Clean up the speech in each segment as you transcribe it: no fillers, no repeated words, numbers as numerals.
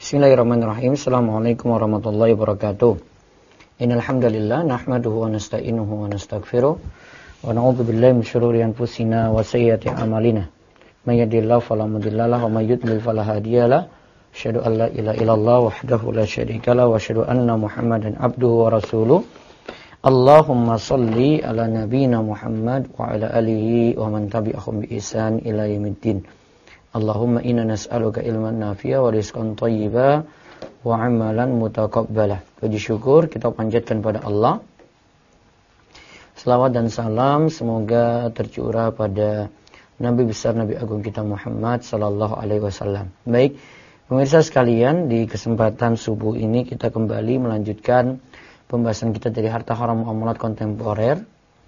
Bismillahirrahmanirrahim. Assalamualaikum warahmatullahi wabarakatuh. Innal hamdalillah nahmaduhu wa nasta'inuhu wa nastaghfiruh wa na'udzu billahi min syururi anfusina wa sayyiati a'malina. May yahdihillahu fala mudilla lahu wa may yudlil fala hadiyalah. Asyhadu an la ilaha illallah wahdahu la syarika lahu wa asyhadu anna Muhammadan abduhu wa rasuluh. Allahumma shalli ala nabiyyina Muhammad wa ala alihi wa man tabi'ahum bi ihsan ila yaumiddin. Allahumma inna nas'aluka ilman nafi'a wa rizqan thayyiba wa amalan mutaqabbala. Puji syukur kita panjatkan pada Allah. Selawat dan salam semoga tercurah pada Nabi besar Nabi agung kita Muhammad sallallahu alaihi wasallam. Baik, pemirsa sekalian, di kesempatan subuh ini kita kembali melanjutkan pembahasan kita dari harta haram muamalat kontemporer.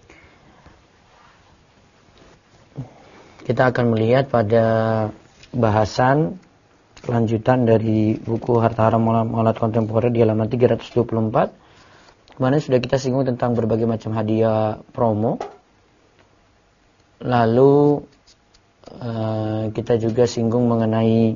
Kita akan melihat pada bahasan lanjutan dari buku Harta Haram Muamalat Kontemporer di halaman 324. Kemarin sudah kita singgung tentang berbagai macam hadiah promo. Lalu kita juga singgung mengenai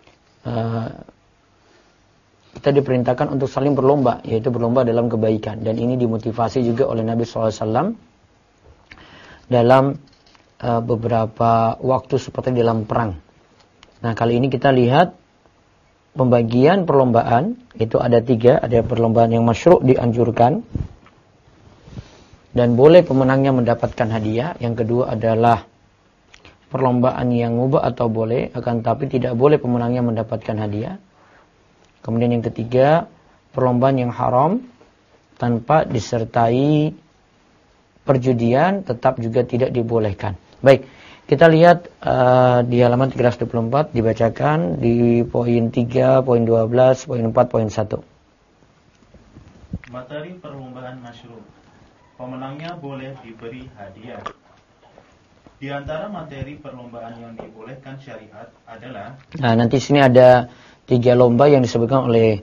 kita diperintahkan untuk saling berlomba, yaitu berlomba dalam kebaikan. Dan ini dimotivasi juga oleh Nabi SAW dalam beberapa waktu seperti dalam perang. Nah, kali ini kita lihat pembagian perlombaan. Itu ada 3. Ada perlombaan yang masyru' dianjurkan dan boleh pemenangnya mendapatkan hadiah. Yang kedua adalah perlombaan yang mubah atau boleh, akan tapi tidak boleh pemenangnya mendapatkan hadiah. Kemudian yang ketiga, perlombaan yang haram tanpa disertai perjudian tetap juga tidak dibolehkan. Baik, kita lihat di halaman 324 dibacakan di poin 3, poin 12, poin 4, poin 1. Materi perlombaan masyru'. Pemenangnya boleh diberi hadiah. Di antara materi perlombaan yang dibolehkan syariat adalah, nah, nanti sini ada 3 lomba yang disebutkan oleh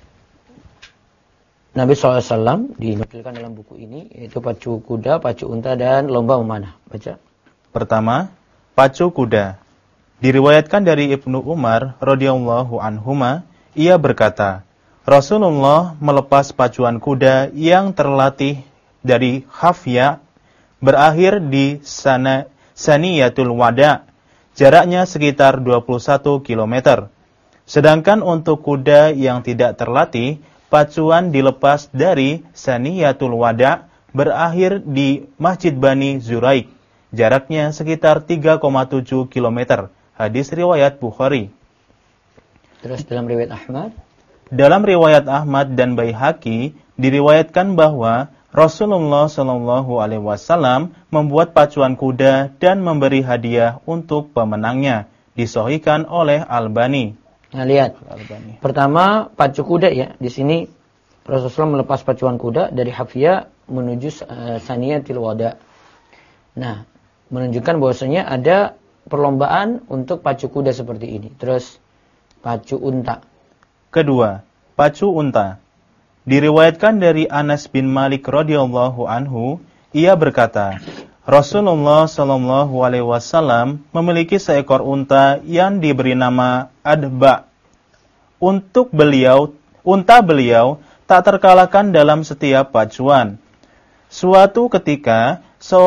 Nabi SAW, dinukilkan dalam buku ini, yaitu pacu kuda, pacu unta, dan lomba memanah. Baca. pertama, pacu kuda. Diriwayatkan dari Ibnu Umar radhiyallahu anhuma, ia berkata, Rasulullah melepas pacuan kuda yang terlatih dari Hafya berakhir di Saniyatul Wada, jaraknya sekitar 21 km. Sedangkan untuk kuda yang tidak terlatih, pacuan dilepas dari Saniyatul Wada berakhir di Masjid Bani Zuraik, jaraknya sekitar 3,7 km. Hadis riwayat Bukhari. Terus dalam riwayat Ahmad? Dalam riwayat Ahmad dan Baihaqi diriwayatkan bahwa Rasulullah Shallallahu Alaihi Wasallam membuat pacuan kuda dan memberi hadiah untuk pemenangnya. Disahihkan oleh Albani. Nah, lihat. Pertama, pacu kuda ya. Di sini Rasulullah melepas pacuan kuda dari Hafiyah menuju Saniyatul Wada. Nah, menunjukkan bahwasanya ada perlombaan untuk pacu kuda seperti ini. Terus pacu unta. Kedua, pacu unta. Diriwayatkan dari Anas bin Malik radhiyallahu anhu, ia berkata, Rasulullah sallallahu alaihi wasallam memiliki seekor unta yang diberi nama Adba. Unta beliau tak terkalahkan dalam setiap pacuan. Suatu ketika,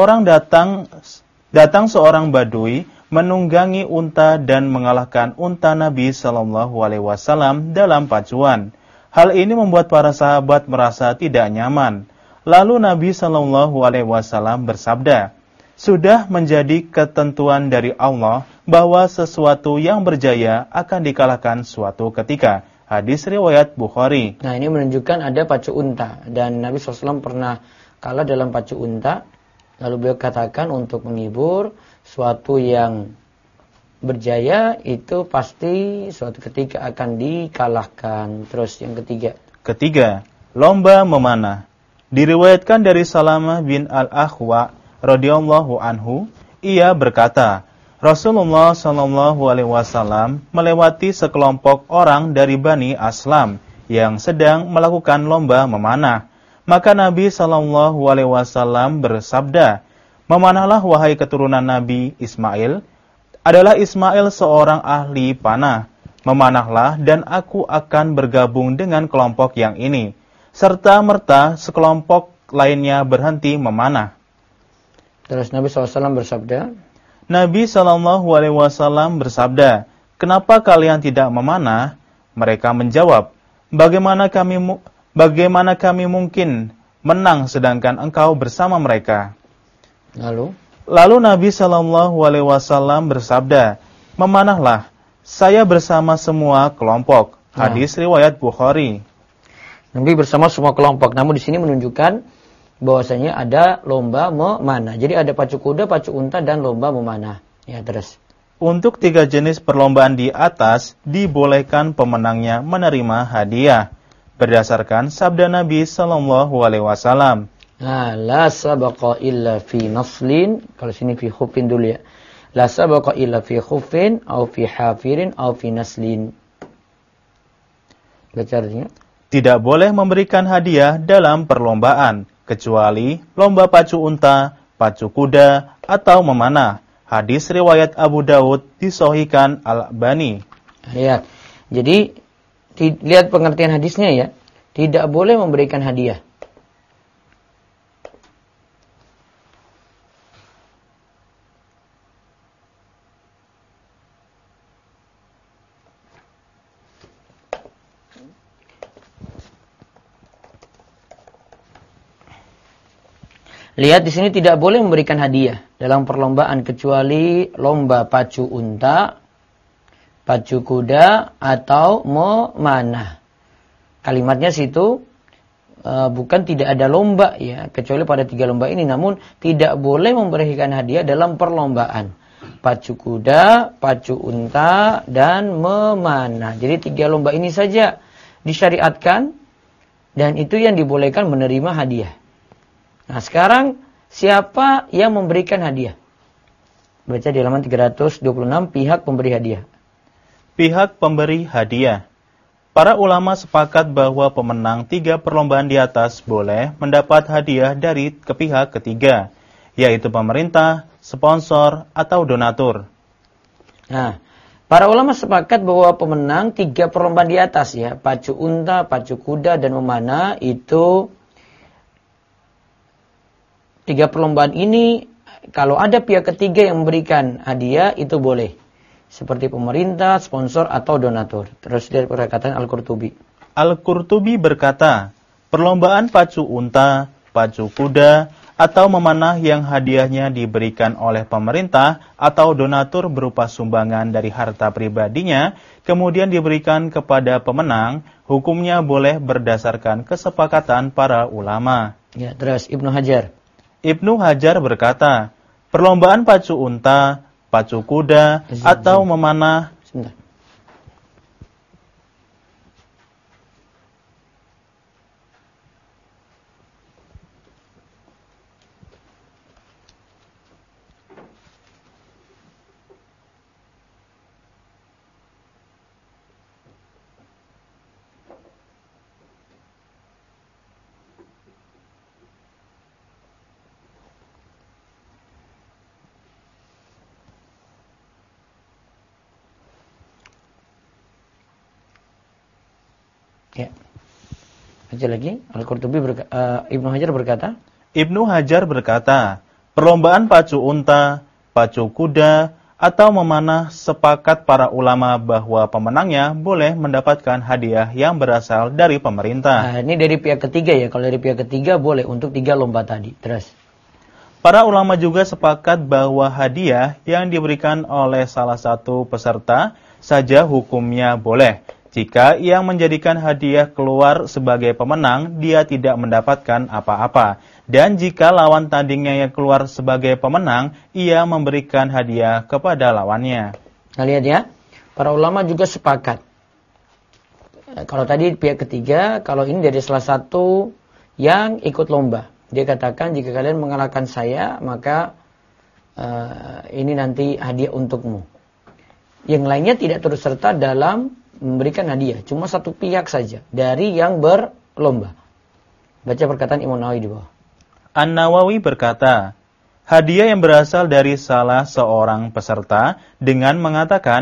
datang seorang badui menunggangi unta dan mengalahkan unta Nabi sallallahu alaihi wasallam dalam pacuan. Hal ini membuat para sahabat merasa tidak nyaman. Lalu Nabi sallallahu alaihi wasallam bersabda, sudah menjadi ketentuan dari Allah bahwa sesuatu yang berjaya akan dikalahkan suatu ketika. Hadis riwayat Bukhari. Nah, ini menunjukkan ada pacu unta. Dan Nabi SAW pernah kalah dalam pacu unta. Lalu beliau katakan untuk menghibur, suatu yang berjaya itu pasti suatu ketika akan dikalahkan. Terus yang ketiga, lomba memanah. Diriwayatkan dari Salamah bin Al-Akhwa radhiyallahu anhu, ia berkata, Rasulullah sallallahu alaihi wasallam melewati sekelompok orang dari Bani Aslam yang sedang melakukan lomba memanah. Maka Nabi sallallahu alaihi wasallam bersabda, "Memanahlah wahai keturunan Nabi Ismail. Adalah Ismail seorang ahli panah. memanahlah dan aku akan bergabung dengan kelompok yang ini. Serta merta sekelompok lainnya berhenti memanah. Terus Nabi SAW bersabda, Nabi SAW bersabda, kenapa kalian tidak memanah? Mereka menjawab, bagaimana kami mungkin menang sedangkan engkau bersama mereka? Lalu Nabi SAW bersabda, memanahlah, saya bersama semua kelompok. Hadis riwayat Bukhari. Nabi bersama semua kelompok. Namun di sini menunjukkan bahwasanya ada lomba memanah. Jadi ada pacu kuda, pacu unta, dan lomba memanah. Ya, terus. Untuk 3 jenis perlombaan di atas, dibolehkan pemenangnya menerima hadiah. Berdasarkan sabda Nabi SAW. La sabaqa illa fi naslin. Kalau sini fi khufin dulu ya. La sabaqa illa fi khufin, au fi hafirin, au fi naslin. Baca artinya. Tidak boleh memberikan hadiah dalam perlombaan, kecuali lomba pacu unta, pacu kuda, atau memanah. Hadis riwayat Abu Daud disahihkan Al-Albani. Lihat. Jadi, lihat pengertian hadisnya ya. Tidak boleh memberikan hadiah. Lihat di sini tidak boleh memberikan hadiah dalam perlombaan kecuali lomba pacu unta, pacu kuda, atau memanah. Kalimatnya situ bukan tidak ada lomba ya, kecuali pada 3 lomba ini. Namun tidak boleh memberikan hadiah dalam perlombaan pacu kuda, pacu unta, dan memanah. Jadi 3 lomba ini saja disyariatkan dan itu yang dibolehkan menerima hadiah. Nah sekarang siapa yang memberikan hadiah? Baca di halaman 326, pihak pemberi hadiah. Pihak pemberi hadiah. Para ulama sepakat bahwa pemenang 3 perlombaan di atas boleh mendapat hadiah dari pihak ketiga, yaitu pemerintah, sponsor, atau donatur. Nah, para ulama sepakat bahwa pemenang 3 perlombaan di atas ya, pacu unta, pacu kuda, dan memanah itu 3 perlombaan ini, kalau ada pihak ketiga yang memberikan hadiah, itu boleh. Seperti pemerintah, sponsor, atau donatur. Terus dari perkataan Al-Qurtubi. Al-Qurtubi berkata, perlombaan pacu unta, pacu kuda, atau memanah yang hadiahnya diberikan oleh pemerintah atau donatur berupa sumbangan dari harta pribadinya, kemudian diberikan kepada pemenang, hukumnya boleh berdasarkan kesepakatan para ulama. Ya, terus Ibnu Hajar. Ibnu Hajar berkata, perlombaan pacu unta, pacu kuda, atau memanah. Sebentar. Ya. Baca lagi. Al-Qurtubi Ibnu Hajar berkata. Ibnu Hajar berkata, perlombaan pacu unta, pacu kuda, atau memanah sepakat para ulama bahwa pemenangnya boleh mendapatkan hadiah yang berasal dari pemerintah. Nah, ini dari pihak ketiga ya. Kalau dari pihak ketiga boleh untuk 3 lomba tadi. Terus. Para ulama juga sepakat bahwa hadiah yang diberikan oleh salah satu peserta saja hukumnya boleh. Jika yang menjadikan hadiah keluar sebagai pemenang, dia tidak mendapatkan apa-apa. Dan jika lawan tandingnya yang keluar sebagai pemenang, ia memberikan hadiah kepada lawannya. Nah, lihat ya, para ulama juga sepakat. Kalau tadi pihak ketiga, kalau ini dari salah satu yang ikut lomba. Dia katakan, jika kalian mengalahkan saya, maka ini nanti hadiah untukmu. Yang lainnya tidak turut serta dalam memberikan hadiah, cuma satu pihak saja dari yang berlomba. Baca perkataan Imam Nawawi di bawah. An-Nawawi berkata, hadiah yang berasal dari salah seorang peserta dengan mengatakan,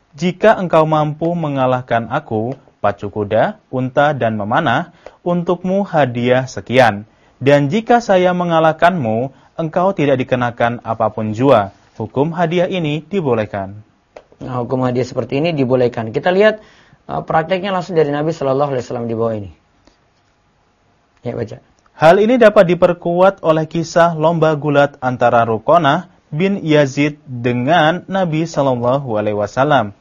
jika engkau mampu mengalahkan aku, pacu kuda, unta, dan memanah, untukmu hadiah sekian. Dan jika saya mengalahkanmu, engkau tidak dikenakan apapun jua. Hukum hadiah ini dibolehkan. Nah, hukum hadiah seperti ini dibolehkan. Kita lihat prakteknya langsung dari Nabi Shallallahu Alaihi Wasallam di bawah ini. Ya, baca. Hal ini dapat diperkuat oleh kisah lomba gulat antara Ruqanah bin Yazid dengan Nabi Shallallahu Alaihi Wasallam.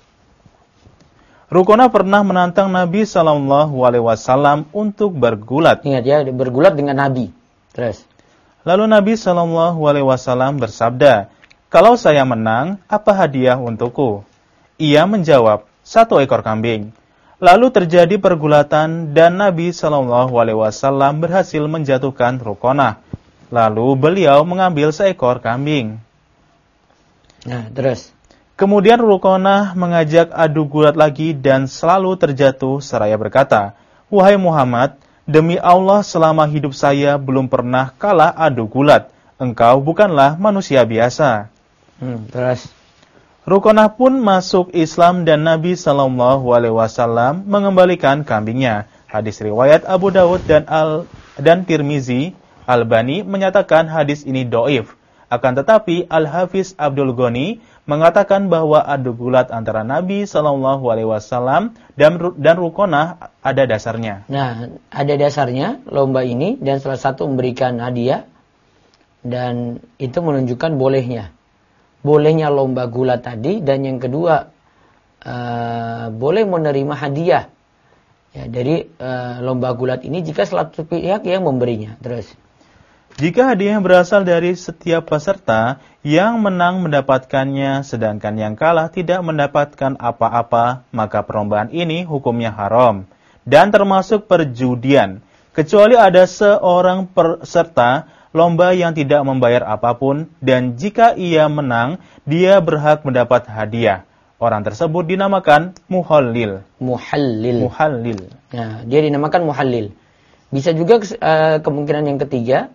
Ruqanah pernah menantang Nabi Shallallahu Alaihi Wasallam untuk bergulat. Ingat ya, bergulat dengan Nabi. Terus. Lalu Nabi Shallallahu Alaihi Wasallam bersabda, "Kalau saya menang, apa hadiah untukku?" Ia menjawab, 1 ekor kambing. Lalu terjadi pergulatan dan Nabi Shallallahu Alaihi Wasallam berhasil menjatuhkan Ruqanah. Lalu beliau mengambil seekor kambing. Nah, terus. Kemudian Ruqanah mengajak adu gulat lagi dan selalu terjatuh seraya berkata, "Wahai Muhammad, demi Allah selama hidup saya belum pernah kalah adu gulat. Engkau bukanlah manusia biasa." Terus. Ruqanah pun masuk Islam dan Nabi Shallallahu Alaihi Wasallam mengembalikan kambingnya. Hadis riwayat Abu Dawud dan Tirmizi. Albani menyatakan hadis ini doif. Akan tetapi Al-Hafiz Abdul Ghani mengatakan bahwa adu gulat antara Nabi Shallallahu Alaihi Wasallam dan Ruqanah ada dasarnya. Nah, ada dasarnya lomba ini dan salah satu memberikan hadiah dan itu menunjukkan bolehnya lomba gulat tadi, dan yang kedua boleh menerima hadiah ya, dari lomba gulat ini jika salah satu pihak yang memberinya. Terus, jika hadiah berasal dari setiap peserta, yang menang mendapatkannya sedangkan yang kalah tidak mendapatkan apa-apa, maka perlombaan ini hukumnya haram dan termasuk perjudian, kecuali ada seorang peserta lomba yang tidak membayar apapun, dan jika ia menang, dia berhak mendapat hadiah. Orang tersebut dinamakan muhallil. Muhallil. Nah, dia dinamakan muhallil. Bisa juga kemungkinan yang ketiga,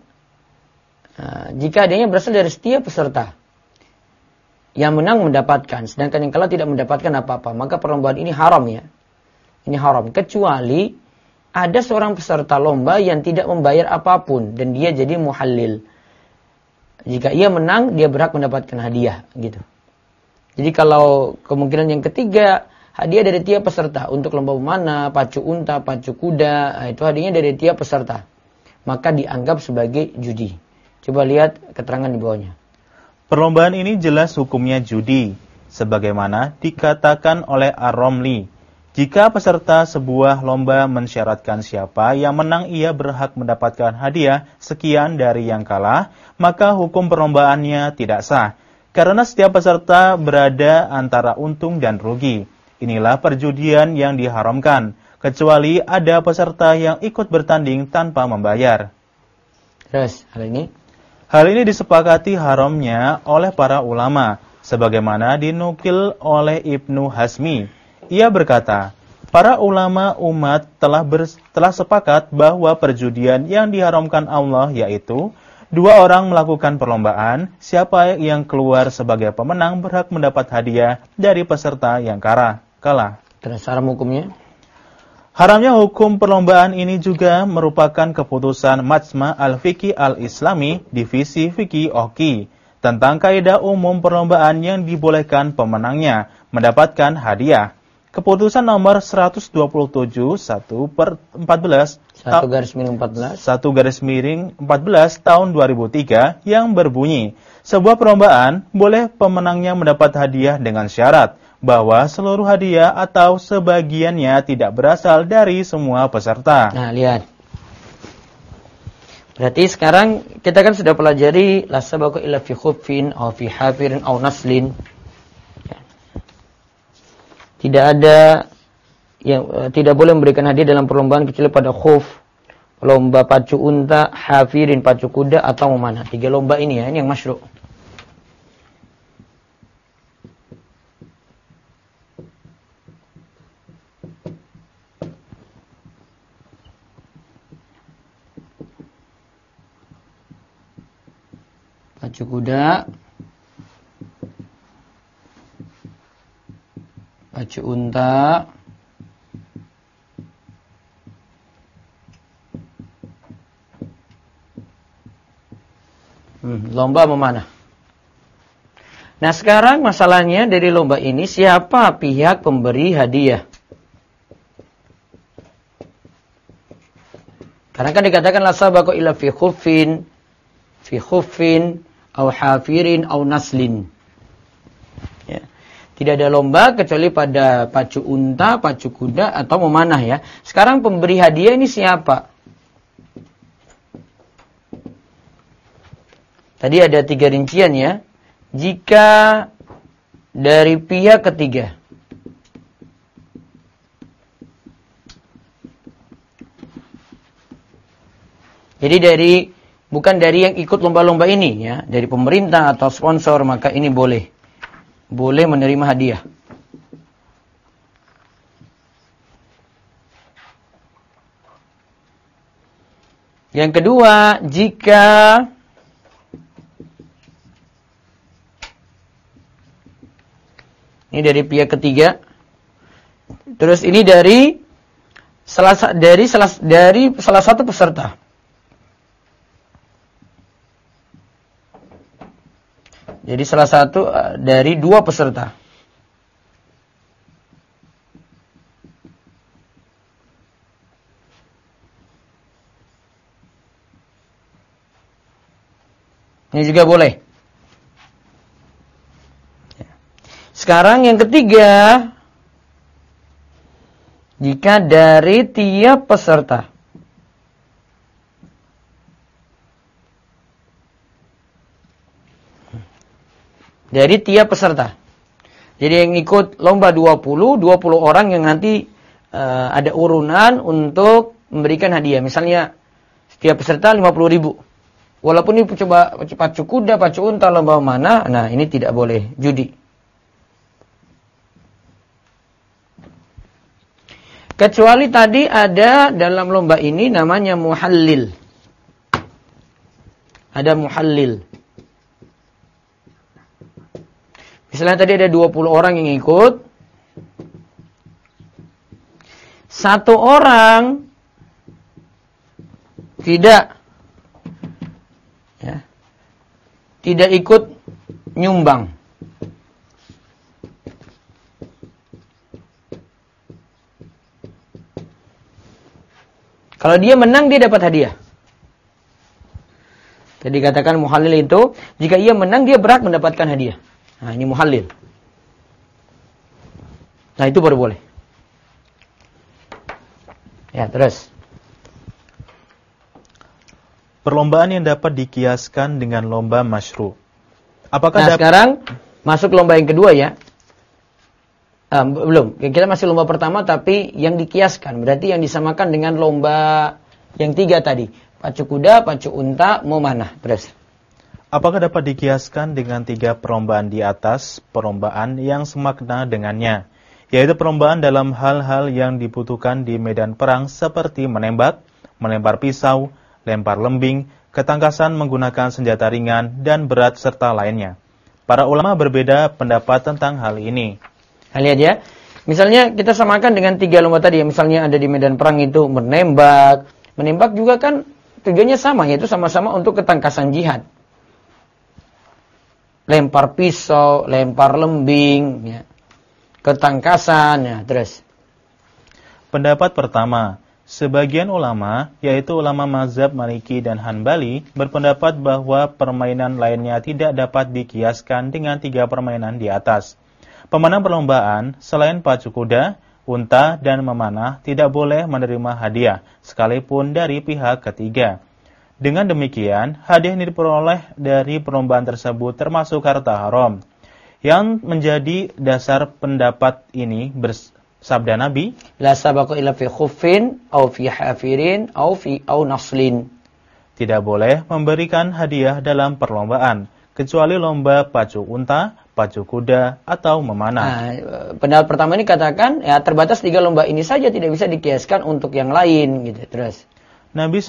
jika hadiahnya berasal dari setiap peserta. Yang menang mendapatkan, sedangkan yang kalah tidak mendapatkan apa-apa. Maka perlombaan ini haram ya. Ini haram, kecuali ada seorang peserta lomba yang tidak membayar apapun dan dia jadi muhallil. Jika ia menang, dia berhak mendapatkan hadiah gitu. Jadi kalau kemungkinan yang ketiga, hadiah dari tiap peserta untuk lomba memanah, pacu unta, pacu kuda, itu hadiahnya dari tiap peserta. Maka dianggap sebagai judi. Coba lihat keterangan di bawahnya. Perlombaan ini jelas hukumnya judi, sebagaimana dikatakan oleh Ar-Romli. Jika peserta sebuah lomba mensyaratkan siapa yang menang ia berhak mendapatkan hadiah sekian dari yang kalah, maka hukum perlombaannya tidak sah. Karena setiap peserta berada antara untung dan rugi. Inilah perjudian yang diharamkan, kecuali ada peserta yang ikut bertanding tanpa membayar. Terus, Hal ini disepakati haramnya oleh para ulama, sebagaimana dinukil oleh Ibnu Hazmi. Ia berkata, para ulama umat telah sepakat bahwa perjudian yang diharamkan Allah yaitu 2 orang melakukan perlombaan, siapa yang keluar sebagai pemenang berhak mendapat hadiah dari peserta yang kalah. Terus haram hukumnya? Haramnya hukum perlombaan ini juga merupakan keputusan Majma' al-Fiqih al-Islami Divisi Fiqih Oki tentang kaidah umum perlombaan yang dibolehkan pemenangnya mendapatkan hadiah. Keputusan nomor 127 1/14 tahun 2003 yang berbunyi, sebuah perlombaan boleh pemenangnya mendapat hadiah dengan syarat bahwa seluruh hadiah atau sebagiannya tidak berasal dari semua peserta. Nah, lihat. Berarti sekarang kita kan sudah pelajari la sabaqa illa fi khuffin aw fi hafirin aw naslin. Tidak ada yang tidak boleh memberikan hadiah dalam perlombaan kecuali pada khuf, lomba pacu unta, hafirin pacu kuda atau memanah. 3 lomba ini ya, ini yang masyru'. Pacu kuda, pacu unta, lomba memanah. Nah sekarang masalahnya dari lomba ini siapa pihak pemberi hadiah? Karena kan dikatakan la sabaqa illa fi khuffin, au hafirin, au naslin. Ya. Tidak ada lomba kecuali pada pacu unta, pacu kuda, atau memanah ya. Sekarang pemberi hadiah ini siapa? Tadi ada 3 rincian ya. Jika dari pihak ketiga. Jadi bukan dari yang ikut lomba-lomba ini ya, dari pemerintah atau sponsor, maka ini boleh menerima hadiah. Yang kedua, jika ini dari pihak ketiga, terus ini dari salah satu peserta. Jadi salah satu dari 2 peserta. Ini juga boleh. Sekarang yang ketiga, jika dari tiap peserta. Dari tiap peserta. Jadi yang ikut lomba 20 orang yang nanti ada urunan untuk memberikan hadiah. Misalnya setiap peserta 50.000. Walaupun ini coba pacu kuda, pacu unta, lomba mana, nah ini tidak boleh judi. Kecuali tadi ada dalam lomba ini namanya muhallil. Ada muhallil. Misalnya tadi ada 20 orang yang ikut. 1 orang tidak ikut nyumbang. Kalau dia menang, dia dapat hadiah. Jadi katakan muhallil itu, jika ia menang, dia berhak mendapatkan hadiah. Nah, ini muhallil. Nah, itu baru boleh. Ya, terus. Perlombaan yang dapat dikiaskan dengan lomba masyru'. Apakah sekarang masuk lomba yang kedua ya. Belum. Kita masih lomba pertama tapi yang dikiaskan. Berarti yang disamakan dengan lomba yang 3 tadi. Pacu kuda, pacu unta, memanah. Terus. Apakah dapat dikiaskan dengan 3 perlombaan di atas perlombaan yang semakna dengannya, yaitu perlombaan dalam hal-hal yang dibutuhkan di medan perang seperti menembak, melempar pisau, lempar lembing, ketangkasan menggunakan senjata ringan, dan berat serta lainnya. Para ulama berbeda pendapat tentang hal ini. Lihat ya, misalnya kita samakan dengan 3 lomba tadi, misalnya ada di medan perang itu menembak. Menembak juga kan tujuannya sama, yaitu sama-sama untuk ketangkasan jihad. Lempar pisau, lempar lembing, ya. Ketangkasan, ya. Terus. Pendapat pertama, sebagian ulama, yaitu ulama mazhab Maliki dan Hanbali, berpendapat bahwa permainan lainnya tidak dapat dikiaskan dengan 3 permainan di atas. Pemenang perlombaan, selain pacu kuda, unta, dan memanah, tidak boleh menerima hadiah, sekalipun dari pihak ketiga. Dengan demikian, hadiah yang diperoleh dari perlombaan tersebut termasuk harta haram. Yang menjadi dasar pendapat ini bersabda Nabi, La sabaqa illa fi khuffin, au fi hafirin, au naslin. Tidak boleh memberikan hadiah dalam perlombaan, kecuali lomba pacu unta, pacu kuda, atau memanah. Nah, pendapat pertama ini katakan, ya terbatas 3 lomba ini saja, tidak bisa dikiaskan untuk yang lain, gitu. Terus. Nabi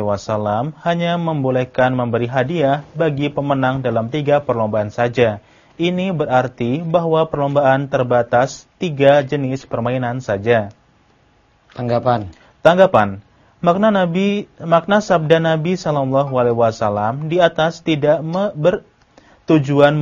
SAW hanya membolehkan memberi hadiah bagi pemenang dalam 3 perlombaan saja, Ini berarti bahwa perlombaan terbatas 3 jenis permainan saja. Tanggapan. Makna sabda Nabi Shallallahu Alaihi Wasallam di atas tidak bertujuan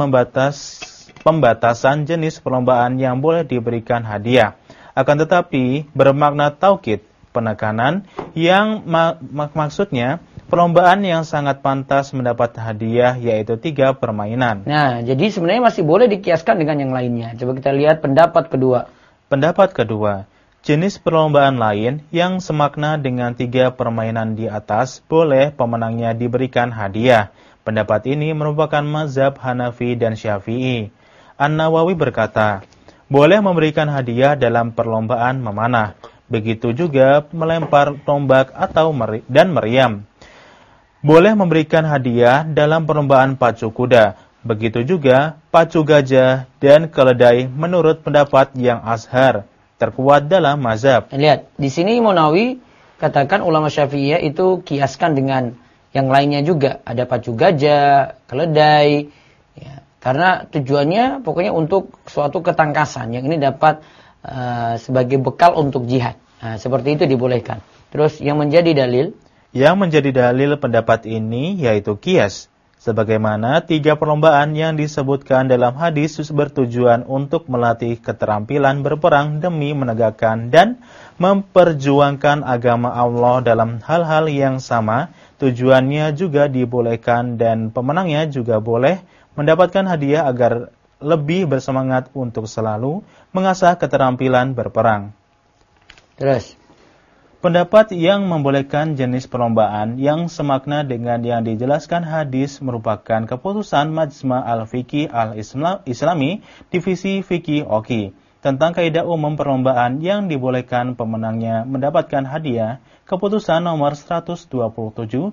pembatasan jenis perlombaan yang boleh diberikan hadiah. Akan tetapi bermakna taukid, penekanan yang maksudnya perlombaan yang sangat pantas mendapat hadiah yaitu 3 permainan. Nah, jadi sebenarnya masih boleh dikiaskan dengan yang lainnya. Coba kita lihat pendapat kedua. Pendapat kedua, jenis perlombaan lain yang semakna dengan 3 permainan di atas boleh pemenangnya diberikan hadiah. Pendapat ini merupakan mazhab Hanafi dan Syafi'i. An-Nawawi berkata, boleh memberikan hadiah dalam perlombaan memanah. Begitu juga melempar tombak atau dan meriam. Boleh memberikan hadiah dalam perlombaan pacu kuda. Begitu juga pacu gajah dan keledai menurut pendapat yang azhar, terkuat dalam mazhab. Lihat, di sini Imam Nawawi katakan ulama Syafi'iyah itu kiaskan dengan yang lainnya juga. Ada pacu gajah, keledai. Ya, karena tujuannya pokoknya untuk suatu ketangkasan. Yang ini dapat sebagai bekal untuk jihad. Nah, seperti itu dibolehkan. Terus yang menjadi dalil? Yang menjadi dalil pendapat ini yaitu kias. Sebagaimana 3 perlombaan yang disebutkan dalam hadis bertujuan untuk melatih keterampilan berperang demi menegakkan dan memperjuangkan agama Allah dalam hal-hal yang sama. Tujuannya juga dibolehkan dan pemenangnya juga boleh mendapatkan hadiah agar lebih bersemangat untuk selalu mengasah keterampilan berperang. Terus, pendapat yang membolehkan jenis perlombaan yang semakna dengan yang dijelaskan hadis merupakan keputusan Majma' al-Fiqih al-Islami Divisi Fiqih Oki tentang kaidah umum perlombaan yang dibolehkan pemenangnya mendapatkan hadiah, keputusan nomor 127/1/14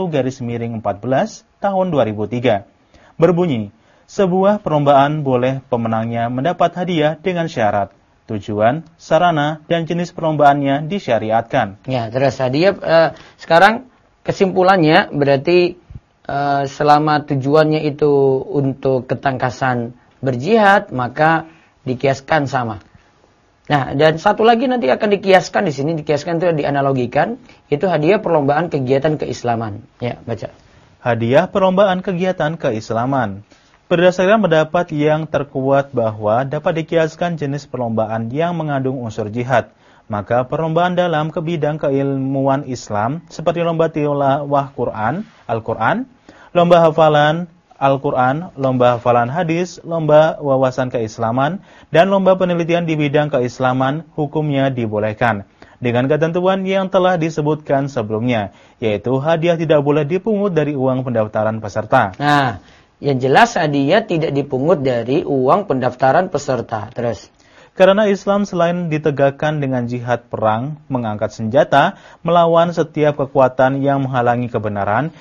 tahun 2003. Berbunyi, sebuah perlombaan boleh pemenangnya mendapat hadiah dengan syarat tujuan, sarana, dan jenis perlombaannya disyariatkan. Ya, terus hadiah sekarang kesimpulannya berarti selama tujuannya itu untuk ketangkasan berjihad, maka dikiaskan sama. Nah, dan satu lagi nanti akan dikiaskan di sini, dikiaskan itu dianalogikan, itu hadiah perlombaan kegiatan keislaman. Ya, baca. Hadiah perlombaan kegiatan keislaman. Berdasarkan pendapat yang terkuat bahwa dapat dikiaskan jenis perlombaan yang mengandung unsur jihad, maka perlombaan dalam bidang keilmuan Islam seperti lomba tilawah Al-Quran, lomba hafalan Al-Quran, lomba hafalan hadis, lomba wawasan keislaman, dan lomba penelitian di bidang keislaman hukumnya dibolehkan. Dengan ketentuan yang telah disebutkan sebelumnya, yaitu hadiah tidak boleh dipungut dari uang pendaftaran peserta. Nah, yang jelas hadiah tidak dipungut dari uang pendaftaran peserta. Terus. Karena Islam selain ditegakkan dengan jihad perang, mengangkat senjata, melawan setiap kekuatan yang menghalangi kebenaran,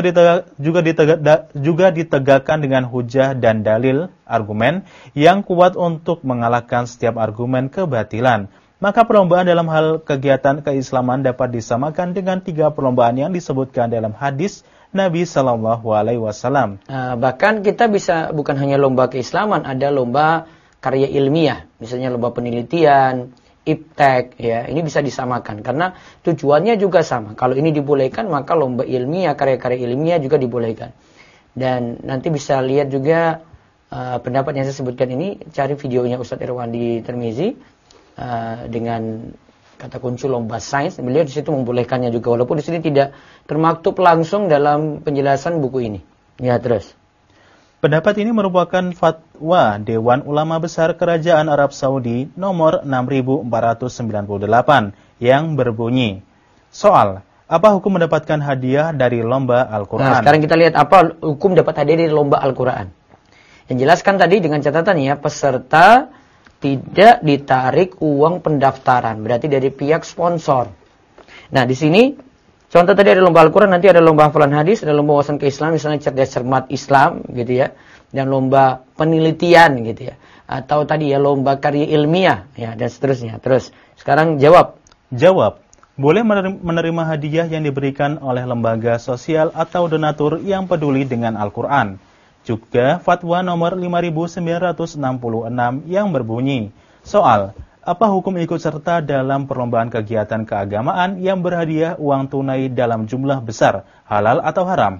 juga ditegakkan dengan hujah dan dalil, argumen, yang kuat untuk mengalahkan setiap argumen kebatilan. Maka perlombaan dalam hal kegiatan keislaman dapat disamakan dengan 3 perlombaan yang disebutkan dalam hadis Nabi Shallallahu Alaihi Wasallam. Bahkan kita bisa bukan hanya lomba keislaman, ada lomba karya ilmiah, misalnya lomba penelitian, iptek, ya ini bisa disamakan karena tujuannya juga sama. Kalau ini dibolehkan, maka lomba ilmiah, karya-karya ilmiah juga dibolehkan. Dan nanti bisa lihat juga pendapat yang saya sebutkan ini, cari videonya Ustadz Irwandi Tirmizi dengan kata kunci lomba sains, beliau di situ membolehkannya juga walaupun di sini tidak termaktub langsung dalam penjelasan buku ini. Ya, terus. Pendapat ini merupakan fatwa Dewan Ulama Besar Kerajaan Arab Saudi nomor 6498 yang berbunyi, soal apa hukum mendapatkan hadiah dari lomba Al-Quran? Nah, sekarang kita lihat apa hukum dapat hadiah dari lomba Al-Quran. Yang jelaskan tadi dengan catatan ya, peserta tidak ditarik uang pendaftaran, berarti dari pihak sponsor. Nah, di sini contoh tadi ada lomba Al-Quran, nanti ada lomba hafalan hadis, ada lomba wawasan keislaman, misalnya cerdas cermat Islam gitu ya, dan lomba penelitian gitu ya, atau tadi ya lomba karya ilmiah ya, dan seterusnya. Terus sekarang jawab. Boleh menerima hadiah yang diberikan oleh lembaga sosial atau donatur yang peduli dengan Al-Quran. Juga fatwa nomor 5966 yang berbunyi, soal, apa hukum ikut serta dalam perlombaan kegiatan keagamaan yang berhadiah uang tunai dalam jumlah besar, halal atau haram?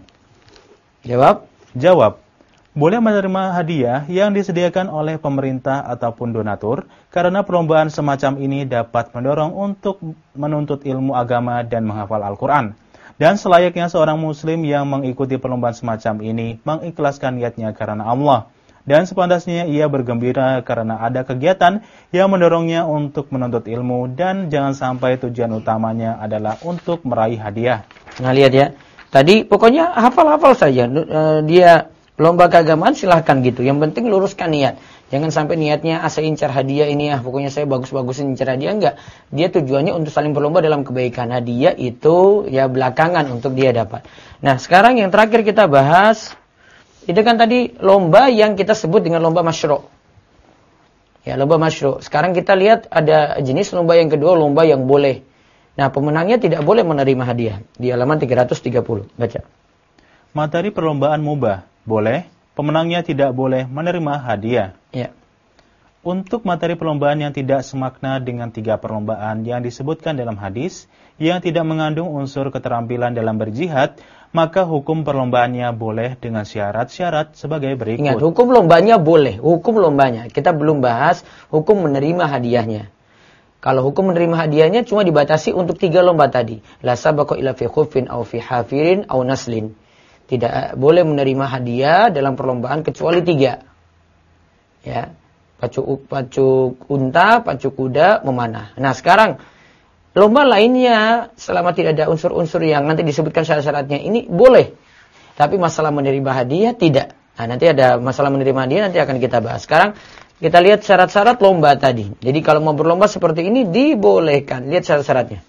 Jawab, boleh menerima hadiah yang disediakan oleh pemerintah ataupun donatur, karena perlombaan semacam ini dapat mendorong untuk menuntut ilmu agama dan menghafal Al-Quran. Dan selayaknya seorang muslim yang mengikuti perlombaan semacam ini mengikhlaskan niatnya karena Allah. Dan sepantasnya ia bergembira karena ada kegiatan yang mendorongnya untuk menuntut ilmu, dan jangan sampai tujuan utamanya adalah untuk meraih hadiah. Nah, lihat ya. Tadi pokoknya hafal-hafal saja. Dia lomba keagamaan silahkan gitu. Yang penting luruskan niat. Jangan sampai niatnya saya incar hadiah ini pokoknya saya bagus-bagusin incar hadiah, enggak. Dia tujuannya untuk saling berlomba dalam kebaikan. Hadiah itu ya belakangan untuk dia dapat. Nah, sekarang yang terakhir kita bahas, itu kan tadi lomba yang kita sebut dengan lomba masyru'. Ya, lomba masyru'. Sekarang kita lihat ada jenis lomba yang kedua, lomba yang boleh. Nah, pemenangnya tidak boleh menerima hadiah. Di halaman 330. Baca. Materi perlombaan mubah, boleh. Pemenangnya tidak boleh menerima hadiah. Ya. Untuk materi perlombaan yang tidak semakna dengan 3 perlombaan yang disebutkan dalam hadis, yang tidak mengandung unsur keterampilan dalam berjihad, maka hukum perlombaannya boleh dengan syarat-syarat sebagai berikut. Ingat, hukum lombanya boleh. Hukum lombanya. Kita belum bahas hukum menerima hadiahnya. Kalau hukum menerima hadiahnya cuma dibatasi untuk 3 lomba tadi. La sabaqa ila fi khuffin aw fi hafirin aw naslin. Tidak boleh menerima hadiah dalam perlombaan kecuali 3. Ya. Pacu unta, pacu kuda, memanah. Nah, sekarang lomba lainnya selama tidak ada unsur-unsur yang nanti disebutkan syarat-syaratnya ini boleh. Tapi masalah menerima hadiah tidak. Nah, nanti ada masalah menerima hadiah nanti akan kita bahas. Sekarang kita lihat syarat-syarat lomba tadi. Jadi kalau mau berlomba seperti ini dibolehkan. Lihat syarat-syaratnya.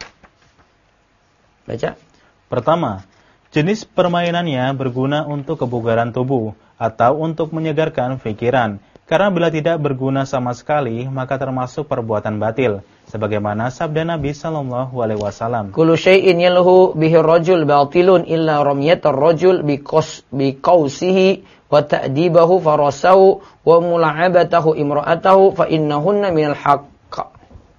Baca. Pertama, jenis permainannya berguna untuk kebugaran tubuh atau untuk menyegarkan pikiran. Karena bila tidak berguna sama sekali, maka termasuk perbuatan batil. Sebagaimana sabda Nabi sallallahu alaihi wasallam, kullu syai'in yalhu bihi rajul batilun illa ramyatar rajul biqausihi wa ta'dibahu farasahu wa mula'abatahu imra'atahu fa innahunna minal haqq.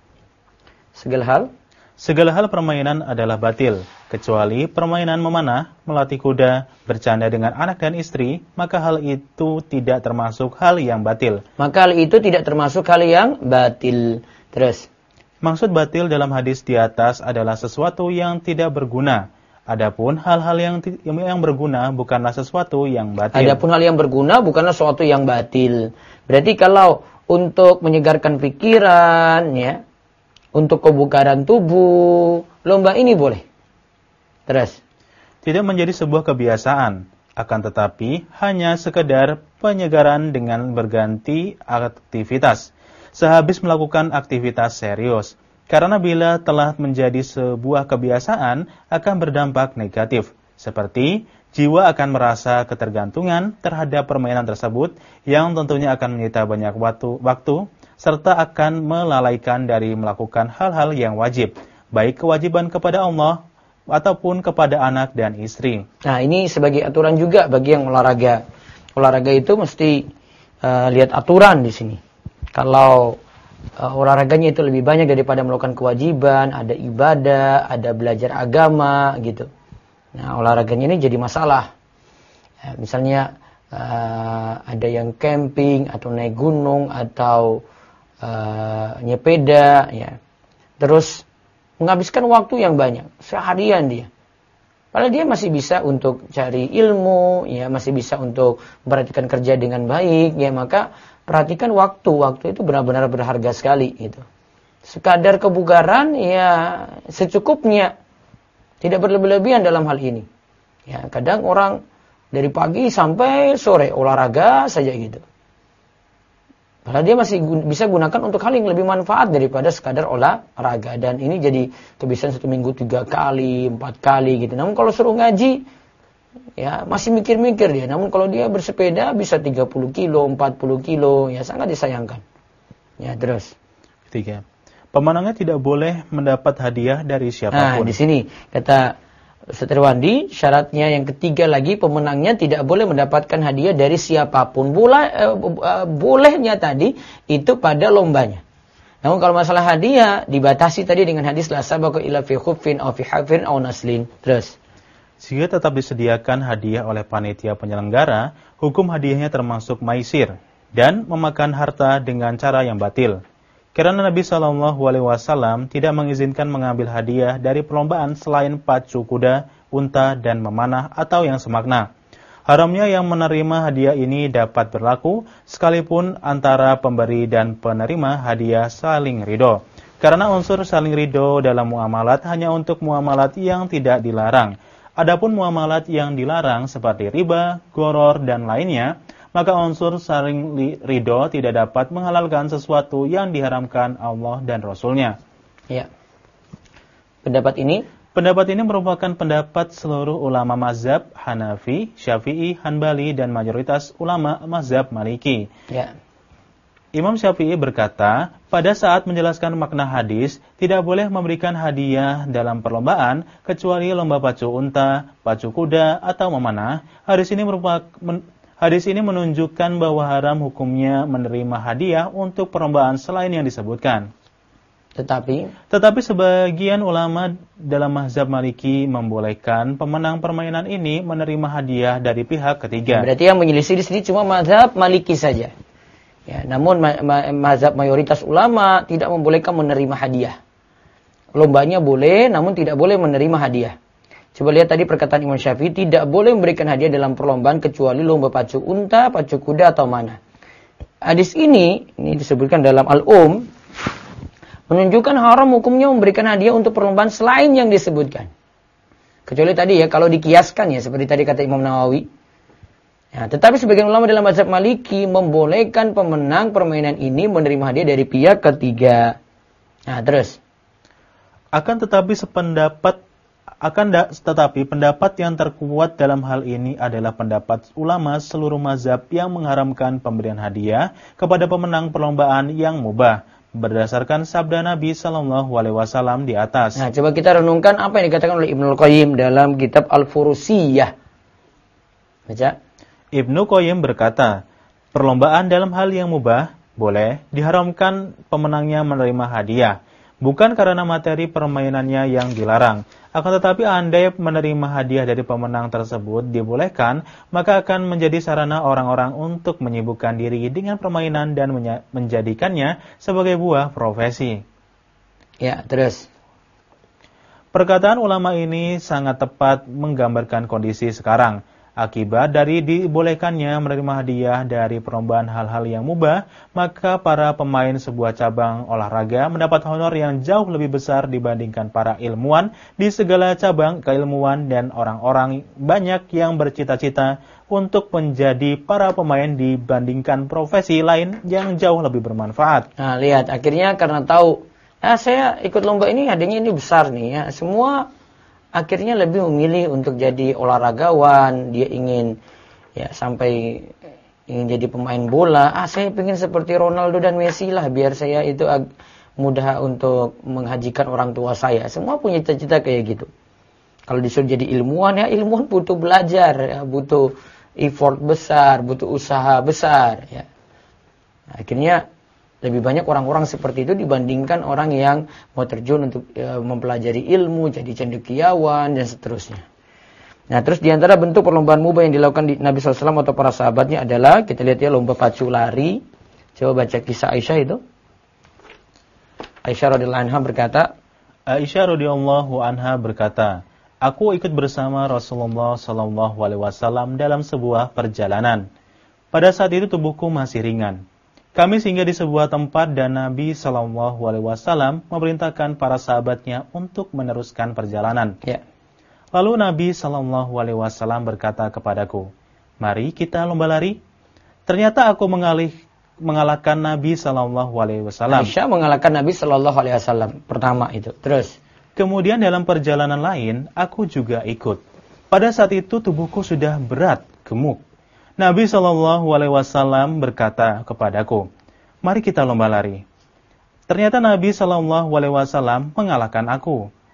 Segala hal permainan adalah batil, kecuali permainan memanah, melatih kuda, bercanda dengan anak dan istri, maka hal itu tidak termasuk hal yang batil. Terus. Maksud batil dalam hadis di atas adalah sesuatu yang tidak berguna. Adapun hal-hal yang berguna bukanlah sesuatu yang batil. Berarti kalau untuk menyegarkan pikiran, ya, untuk kebugaran tubuh, lomba ini boleh. Terus. Tidak menjadi sebuah kebiasaan, akan tetapi hanya sekedar penyegaran dengan berganti aktivitas sehabis melakukan aktivitas serius. Karena bila telah menjadi sebuah kebiasaan akan berdampak negatif, seperti jiwa akan merasa ketergantungan terhadap permainan tersebut yang tentunya akan menyita banyak waktu serta akan melalaikan dari melakukan hal-hal yang wajib, baik kewajiban kepada Allah ataupun kepada anak dan istri. Nah, ini sebagai aturan juga bagi yang olahraga. Olahraga itu mesti lihat aturan di sini. Kalau olahraganya itu lebih banyak daripada melakukan kewajiban, ada ibadah, ada belajar agama gitu. Nah, olahraganya ini jadi masalah. Ya, misalnya ada yang camping atau naik gunung atau nyepeda, ya. Terus menghabiskan waktu yang banyak, seharian dia. Padahal dia masih bisa untuk cari ilmu, ya, masih bisa untuk memperhatikan kerja dengan baik, ya, maka perhatikan waktu itu benar-benar berharga sekali gitu. Sekadar kebugaran, ya, secukupnya. Tidak berlebih-lebihan dalam hal ini. Ya, kadang orang dari pagi sampai sore olahraga saja gitu. Padahal dia masih bisa gunakan untuk hal yang lebih manfaat daripada sekadar olahraga. Dan ini jadi kebiasaan 1 minggu 3 kali, 4 kali gitu. Namun kalau suruh ngaji, ya masih mikir-mikir dia. Namun kalau dia bersepeda bisa 30 kilo, 40 kilo, ya sangat disayangkan. Ya, terus. Ketiga, pemenangnya tidak boleh mendapat hadiah dari siapapun. Nah, di sini kata Setirwandi, syaratnya yang ketiga lagi, pemenangnya tidak boleh mendapatkan hadiah dari siapapun. Bolehnya tadi itu pada lombanya. Namun kalau masalah hadiah dibatasi tadi dengan hadis la sabaqa illa fi khuffin aw fi hafin aw naslin. Terus, jika tetap disediakan hadiah oleh panitia penyelenggara, hukum hadiahnya termasuk maisir dan memakan harta dengan cara yang batil. Karena Nabi SAW tidak mengizinkan mengambil hadiah dari perlombaan selain pacu kuda, unta, dan memanah atau yang semakna. Haramnya yang menerima hadiah ini dapat berlaku sekalipun antara pemberi dan penerima hadiah saling ridho. Karena unsur saling ridho dalam muamalat hanya untuk muamalat yang tidak dilarang. Adapun muamalat yang dilarang seperti riba, gharar, dan lainnya, maka unsur saling ridho tidak dapat menghalalkan sesuatu yang diharamkan Allah dan Rasul-Nya. Ya. Pendapat ini merupakan pendapat seluruh ulama mazhab Hanafi, Syafi'i, Hanbali, dan mayoritas ulama mazhab Maliki. Ya. Imam Syafi'i berkata, pada saat menjelaskan makna hadis, tidak boleh memberikan hadiah dalam perlombaan kecuali lomba pacu unta, pacu kuda, atau memanah. Hadis ini menunjukkan bahwa haram hukumnya menerima hadiah untuk perlombaan selain yang disebutkan. Tetapi sebagian ulama dalam mazhab Maliki membolehkan pemenang permainan ini menerima hadiah dari pihak ketiga. Berarti yang menyelisih di sini cuma mazhab Maliki saja. Ya, namun mazhab mayoritas ulama tidak membolehkan menerima hadiah. Lombanya boleh, namun tidak boleh menerima hadiah. Coba lihat tadi perkataan Imam Syafi'i, tidak boleh memberikan hadiah dalam perlombaan kecuali lomba pacu unta, pacu kuda, atau mana. Hadis ini disebutkan dalam Al-Um, menunjukkan haram hukumnya memberikan hadiah untuk perlombaan selain yang disebutkan. Kecuali tadi ya, kalau dikiaskan ya, seperti tadi kata Imam Nawawi. Ya, tetapi sebagian ulama dalam mazhab Maliki membolehkan pemenang permainan ini menerima hadiah dari pihak ketiga. Nah, terus. Akan tetapi pendapat yang terkuat dalam hal ini adalah pendapat ulama seluruh mazhab yang mengharamkan pemberian hadiah kepada pemenang perlombaan yang mubah berdasarkan sabda Nabi SAW di atas. Nah, coba kita renungkan apa yang dikatakan oleh Ibnu Qayyim dalam kitab Al-Furusiyah. Baca. Ibnu Qayyim berkata, perlombaan dalam hal yang mubah boleh diharamkan pemenangnya menerima hadiah, bukan karena materi permainannya yang dilarang. Akan tetapi andai menerima hadiah dari pemenang tersebut dibolehkan, maka akan menjadi sarana orang-orang untuk menyibukkan diri dengan permainan dan menjadikannya sebagai buah profesi. Ya, terus. Perkataan ulama ini sangat tepat menggambarkan kondisi sekarang. Akibat dari dibolehkannya menerima hadiah dari perlombaan hal-hal yang mubah, maka para pemain sebuah cabang olahraga mendapat honor yang jauh lebih besar dibandingkan para ilmuwan di segala cabang keilmuan dan orang-orang banyak yang bercita-cita untuk menjadi para pemain dibandingkan profesi lain yang jauh lebih bermanfaat. Nah, lihat, akhirnya karena tahu, saya ikut lomba ini hadiahnya ini besar nih ya, semua akhirnya lebih memilih untuk jadi olahragawan. Dia ingin sampai ingin jadi pemain bola. Saya ingin seperti Ronaldo dan Messi lah, biar saya itu mudah untuk menghajikan orang tua saya. Semua punya cita-cita kayak gitu. Kalau disuruh jadi ilmuwan, ya ilmuwan butuh belajar, ya, butuh effort besar, butuh usaha besar. Ya. Akhirnya lebih banyak orang-orang seperti itu dibandingkan orang yang mau terjun untuk mempelajari ilmu, jadi cendekiawan, dan seterusnya. Nah, terus diantara bentuk perlombaan mubah yang dilakukan di Nabi SAW atau para sahabatnya adalah, kita lihat ya, lomba pacu lari. Coba baca kisah Aisyah itu. Aisyah radhiyallahu anha berkata, aku ikut bersama Rasulullah SAW dalam sebuah perjalanan. Pada saat itu tubuhku masih ringan. Kami singgah di sebuah tempat dan Nabi SAW memerintahkan para sahabatnya untuk meneruskan perjalanan. Ya. Lalu Nabi SAW berkata kepadaku, mari kita lomba lari. Ternyata aku mengalahkan Nabi SAW. Aisyah mengalahkan Nabi SAW pertama itu. Terus. Kemudian dalam perjalanan lain, aku juga ikut. Pada saat itu tubuhku sudah berat, gemuk. Nabi SAW berkata kepadaku, mari kita lomba lari. Ternyata Nabi SAW mengalahkan aku.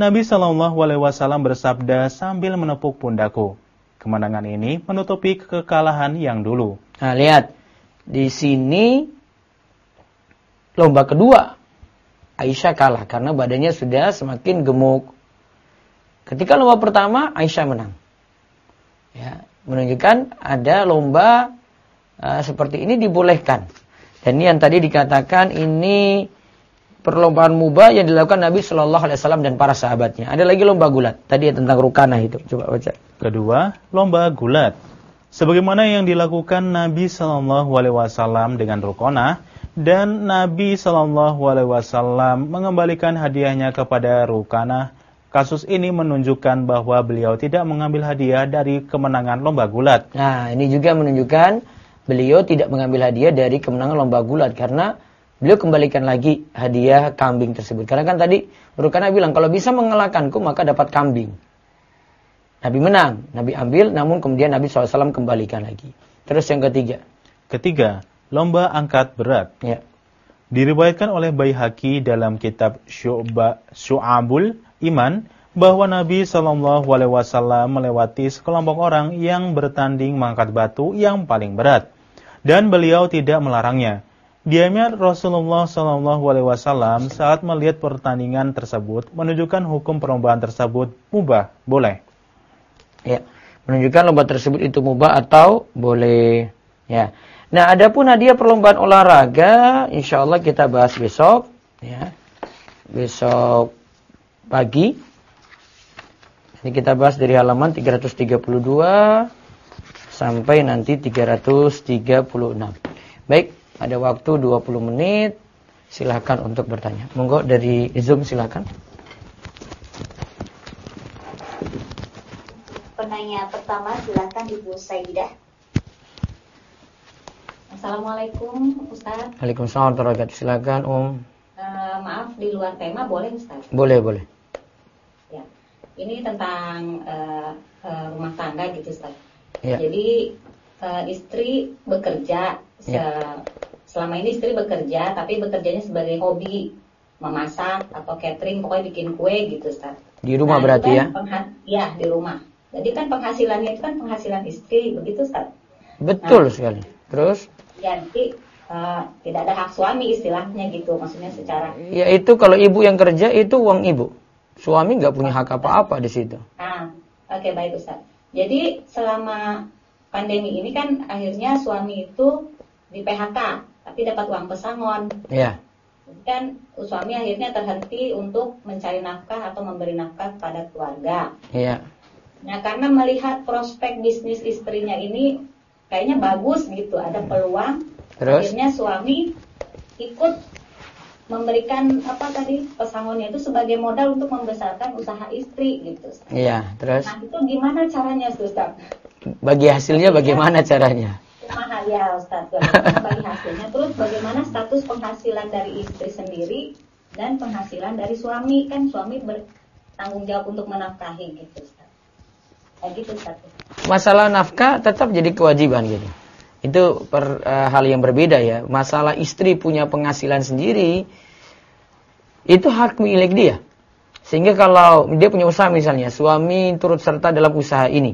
Nabi Shallallahu Alaihi Wasallam bersabda sambil menepuk pundakku. Kemenangan ini menutupi kekalahan yang dulu. Nah, lihat. Di sini lomba kedua Aisyah kalah karena badannya sudah semakin gemuk. Ketika lomba pertama Aisyah menang. Ya, menunjukkan ada lomba seperti ini dibolehkan. Dan ini yang tadi dikatakan ini perlombaan mubah yang dilakukan Nabi Shallallahu Alaihi Wasallam dan para sahabatnya. Ada lagi lomba gulat. Tadi tentang rukanah itu. Coba baca. Kedua, lomba gulat. Sebagaimana yang dilakukan Nabi Shallallahu Alaihi Wasallam dengan rukonah, dan Nabi Shallallahu Alaihi Wasallam mengembalikan hadiahnya kepada rukanah. Kasus ini menunjukkan bahwa beliau tidak mengambil hadiah dari kemenangan lomba gulat. Nah, ini juga menunjukkan beliau tidak mengambil hadiah dari kemenangan lomba gulat karena beliau kembalikan lagi hadiah kambing tersebut. Karena kan tadi rukanah bilang kalau bisa mengalahkanku maka dapat kambing. Nabi menang, Nabi ambil, namun kemudian Nabi SAW kembalikan lagi. Terus yang ketiga. Ketiga, lomba angkat berat. Ya. Diriwayatkan oleh Baihaqi dalam kitab Syu'abul Iman bahwa Nabi Shallallahu Alaihi Wasallam melewati sekelompok orang yang bertanding mengangkat batu yang paling berat, dan beliau tidak melarangnya. Diamnya Rasulullah Shallallahu Alaihi Wasallam saat melihat pertandingan tersebut menunjukkan hukum perlombaan tersebut mubah, boleh. Ya, menunjukkan lomba tersebut itu mubah atau boleh. Ya. Nah, adapun hadiah perlombaan olahraga, insya Allah kita bahas besok. Ya, besok pagi. Ini kita bahas dari halaman 332 sampai nanti 336. Baik, ada waktu 20 menit. Silakan untuk bertanya. Monggo dari Zoom silakan. Penanya pertama silakan Ibu Saidah. Assalamualaikum Ustaz. Waalaikumsalam warahmatullahi wabarakatuh. Silakan Maaf di luar tema boleh Ustaz? Boleh. Ya. Ini tentang rumah tangga gitu Ustaz. Ya. Jadi istri bekerja. Selama ini istri bekerja, tapi bekerjanya sebagai hobi, memasak atau catering, pokoknya bikin kue gitu Ustaz. Di rumah berarti ya? Ya, di rumah. Jadi kan penghasilannya itu kan penghasilan istri, begitu Ustaz? Betul sekali. Terus? Jadi tidak ada hak suami istilahnya gitu, maksudnya secara. Ya itu kalau ibu yang kerja itu uang ibu. Suami nggak punya hak apa-apa di situ. Nah, oke, baik Ustaz. Jadi selama pandemi ini kan akhirnya suami itu di PHK, tapi dapat uang pesangon. Iya. Kan suami akhirnya terhenti untuk mencari nafkah atau memberi nafkah kepada keluarga. Iya. Nah, karena melihat prospek bisnis istrinya ini kayaknya bagus gitu, ada peluang. Terus? Akhirnya suami ikut memberikan pesangonnya itu sebagai modal untuk membesarkan usaha istri gitu. Iya, terus? Nah, itu gimana caranya, Ustaz? Bagi hasilnya bagaimana caranya? Ya, Ustaz. Bagi hasilnya. Terus bagaimana status penghasilan dari istri sendiri dan penghasilan dari suami? Kan suami bertanggung jawab untuk menafkahi gitu, Ustaz. Gitu, Ustaz. Masalah nafkah tetap jadi kewajiban gitu. Itu hal yang berbeda ya. Masalah istri punya penghasilan sendiri itu hak milik dia. Sehingga kalau dia punya usaha misalnya, suami turut serta dalam usaha ini.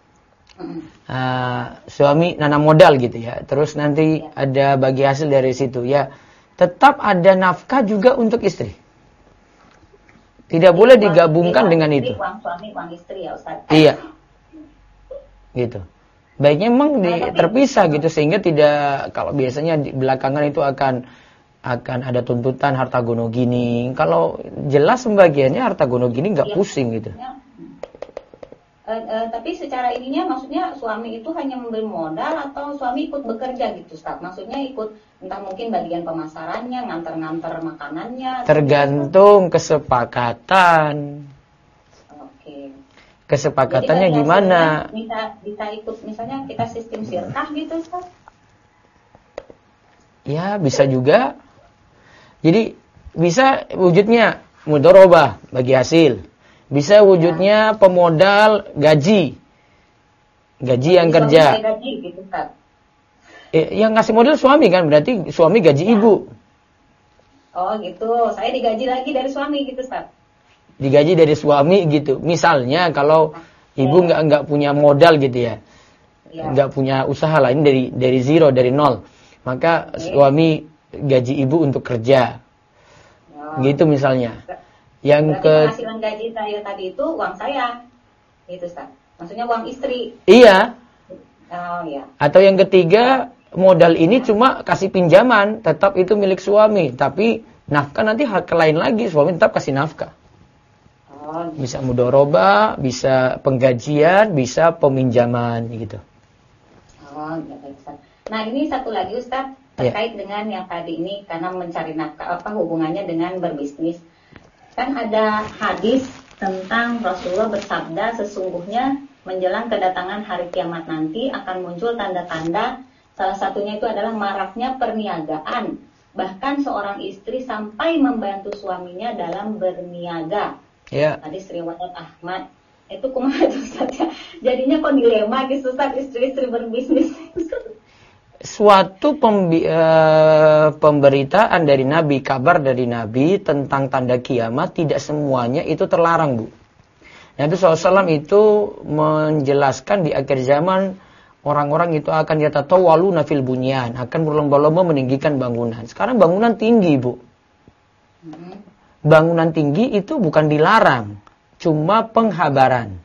Suami nanam modal gitu ya. Terus nanti ada bagi hasil dari situ ya. Tetap ada nafkah juga untuk istri. Tidak boleh digabungkan dengan itu. Uang suami, uang istri ya Ustaz. Iya. Gitu. Baiknya memang terpisah gitu sehingga tidak, kalau biasanya di belakangan itu akan ada tuntutan harta gono gini. Kalau jelas pembagiannya harta gono gini nggak pusing gitu. Tapi secara ininya maksudnya suami itu hanya memberi modal atau suami ikut bekerja gitu Ustaz? Maksudnya ikut entah mungkin bagian pemasarannya, nganter-nganter makanannya. Tergantung kesepakatan. Oke. Kesepakatannya gimana? Bisa ikut misalnya kita sistem sirkah gitu Ustaz? Ya bisa juga. Jadi bisa wujudnya mudharabah bagi hasil. Bisa wujudnya pemodal gaji yang kerja. Gaji gitu Ustaz. Yang ngasih modal suami kan, berarti suami gaji ibu. Oh gitu, saya digaji lagi dari suami gitu Ustaz. digaji dari suami gitu. Misalnya kalau ibu nggak punya modal gitu ya, nggak punya usaha lah, ini dari zero, dari nol, maka suami gaji ibu untuk kerja, gitu misalnya. Yang penghasilan gaji saya tadi itu uang saya, gitu Ustaz. Maksudnya uang istri. Iya. Oh iya. Atau yang ketiga, modal ini cuma kasih pinjaman, tetap itu milik suami, tapi nafkah nanti hak lain lagi, suami tetap kasih nafkah. Oh, gitu. Bisa mudharabah, bisa penggajian, bisa peminjaman gitu. Oh, gitu Ustaz. Nah, ini satu lagi Ustaz, terkait dengan yang tadi ini, karena mencari nafkah, apa hubungannya dengan berbisnis. Kan ada hadis tentang Rasulullah bersabda, sesungguhnya menjelang kedatangan hari kiamat nanti akan muncul tanda-tanda, salah satunya itu adalah maraknya perniagaan. Bahkan seorang istri sampai membantu suaminya dalam berniaga. Ya. Hadis riwayat Ahmad. Itu kumaha itu Ustaz ya? Jadinya kok dilema gitu Ustaz, istri-istri berbisnis. Suatu pemberitaan dari Nabi, kabar dari Nabi tentang tanda kiamat, tidak semuanya itu terlarang, Bu. Nabi SAW itu menjelaskan di akhir zaman orang-orang itu akan yatatawwaluna fil bunyan, akan berlomba-lomba meninggikan bangunan. Sekarang bangunan tinggi, Bu. Bangunan tinggi itu bukan dilarang, cuma penghabaran.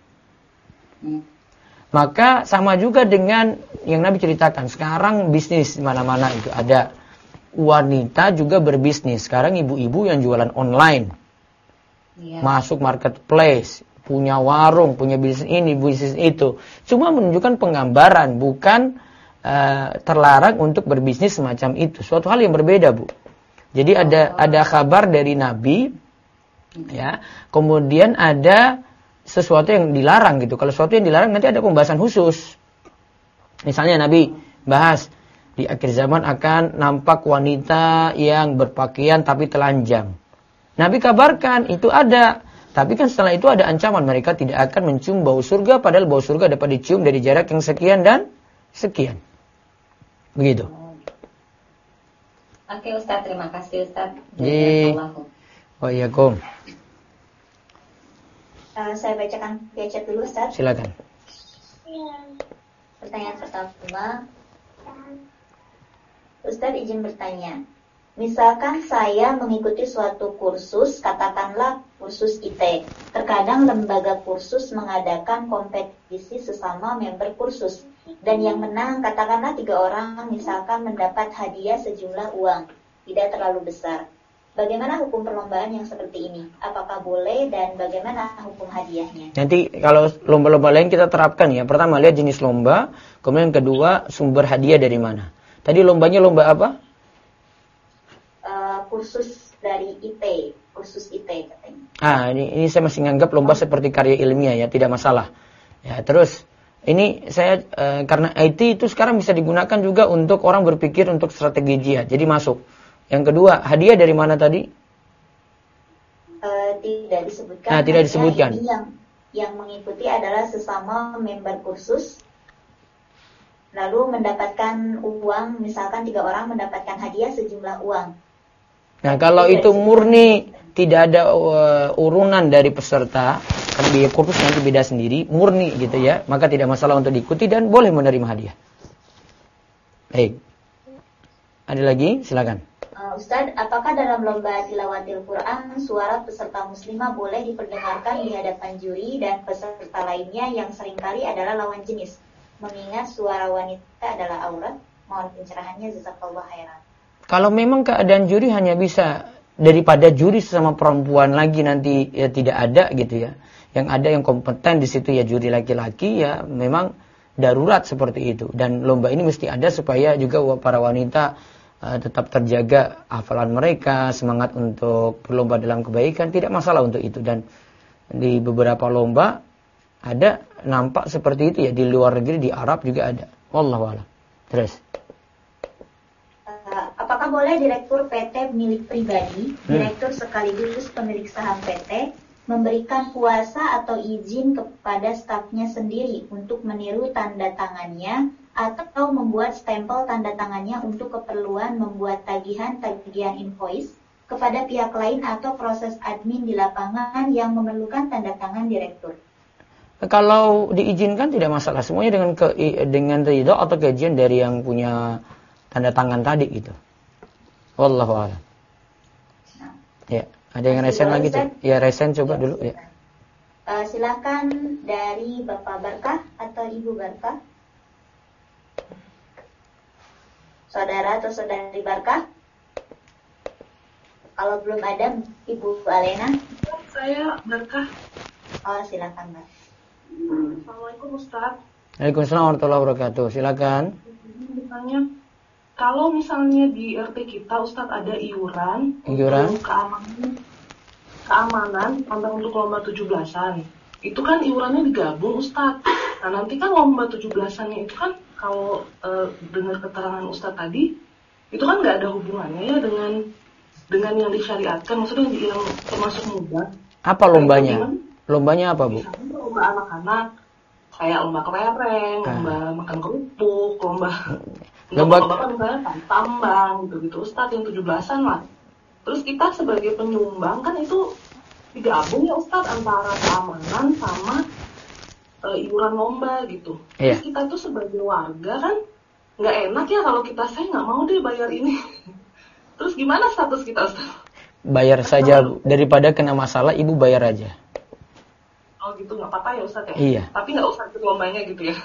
Maka sama juga dengan yang Nabi ceritakan. Sekarang bisnis di mana-mana itu ada. Wanita juga berbisnis. Sekarang ibu-ibu yang jualan online. Masuk marketplace. Punya warung, punya bisnis ini, bisnis itu. Cuma menunjukkan penggambaran. Bukan terlarang untuk berbisnis semacam itu. Suatu hal yang berbeda, Bu. Jadi ada kabar dari Nabi. Ya. Kemudian ada sesuatu yang dilarang gitu. Kalau sesuatu yang dilarang nanti ada pembahasan khusus. Misalnya Nabi bahas di akhir zaman akan nampak wanita yang berpakaian tapi telanjang. Nabi kabarkan itu ada. Tapi kan setelah itu ada ancaman, mereka tidak akan mencium bau surga, padahal bau surga dapat dicium dari jarak yang sekian dan sekian. Begitu. Oke Ustaz, terima kasih Ustaz. Waalaikumsalam. Saya bacakan via chat dulu Ustaz. Silakan. Pertanyaan pertama, Ustaz izin bertanya. Misalkan saya mengikuti suatu kursus, katakanlah kursus IT. Terkadang lembaga kursus mengadakan kompetisi sesama member kursus. Dan yang menang, katakanlah 3 orang misalkan mendapat hadiah sejumlah uang. Tidak terlalu besar. Bagaimana hukum perlombaan yang seperti ini? Apakah boleh dan bagaimana hukum hadiahnya? Nanti kalau lomba-lomba lain kita terapkan ya. Pertama lihat jenis lomba, kemudian kedua sumber hadiah dari mana. Tadi lombanya lomba apa? Kursus dari IT, kursus IT katanya. Ini saya masih nganggap lomba seperti karya ilmiah ya, tidak masalah. Ya, terus ini saya karena IT itu sekarang bisa digunakan juga untuk orang berpikir untuk strategi jihad. Jadi masuk. Yang kedua, hadiah dari mana tadi? Tidak disebutkan. Tidak disebutkan. Ini yang mengikuti adalah sesama member kursus. Lalu mendapatkan uang, misalkan 3 orang mendapatkan hadiah sejumlah uang. Nah, kalau itu murni tidak ada urunan dari peserta, kan biaya kursus nanti beda sendiri, murni gitu ya, maka tidak masalah untuk diikuti dan boleh menerima hadiah. Baik. Ada lagi? Silakan. Ustadz, apakah dalam lomba tilawatil Quran suara peserta muslimah boleh diperdengarkan di hadapan juri dan peserta lainnya yang seringkali adalah lawan jenis? Mengingat suara wanita adalah aurat. Mohon pencerahannya, jazakallahu khairan. Kalau memang keadaan juri hanya bisa daripada juri sesama perempuan lagi nanti ya tidak ada gitu ya. Yang ada yang kompeten di situ ya juri laki-laki ya memang darurat seperti itu. Dan lomba ini mesti ada supaya juga para wanita tetap terjaga hafalan mereka, semangat untuk berlomba dalam kebaikan, tidak masalah untuk itu. Dan di beberapa lomba ada nampak seperti itu ya, di luar negeri, di Arab juga ada. Wallahu a'lam. Terus. Apakah boleh direktur PT milik pribadi, direktur sekaligus pemilik saham PT, memberikan kuasa atau izin kepada stafnya sendiri untuk meniru tanda tangannya atau membuat stempel tanda tangannya untuk keperluan membuat tagihan invoice? kepada pihak lain atau proses admin di lapangan yang memerlukan tanda tangan direktur? Kalau diizinkan tidak masalah, semuanya dengan ridho atau keizin dari yang punya tanda tangan tadi gitu. Wallahu a'lam. Ya, ada yang resen lagi tuh? Ya, resen coba dulu ya. Silakan dari Bapak Barkah atau Ibu Barkah. Saudara atau saudari Barkah? Kalau belum ada, Ibu Alena. Saya Barkah. Oh, silakan, Mbak. Assalamualaikum Ustaz. Waalaikumsalam warahmatullahi wabarakatuh. Silakan. Misalnya, kalau misalnya di RT kita Ustaz ada iuran untuk keamanan sampai untuk lomba 17-an. Itu kan iurannya digabung Ustaz. Nah nanti kan lomba 17-annya itu kan kalau dengar keterangan Ustaz tadi, itu kan nggak ada hubungannya ya dengan yang disyariatkan, maksudnya yang termasuk muda. Apa lombanya? Lombanya apa, Bu? Misalnya lomba anak-anak, kayak lomba kelereng, lomba makan kerupuk, lomba bapak misalnya tambang gitu Ustaz, yang 17-an lah. Terus kita sebagai penyumbang kan itu digabung ya Ustaz antara keamanan sama iuran lomba gitu. Terus kita tuh sebagai warga kan nggak enak ya kalau saya nggak mau deh bayar ini. Terus gimana status kita Ustaz? Bayar saja, daripada kena masalah ibu bayar aja. Oh gitu, nggak apa-apa ya Ustaz ya? Iya. Tapi nggak usah ikut lombanya gitu ya?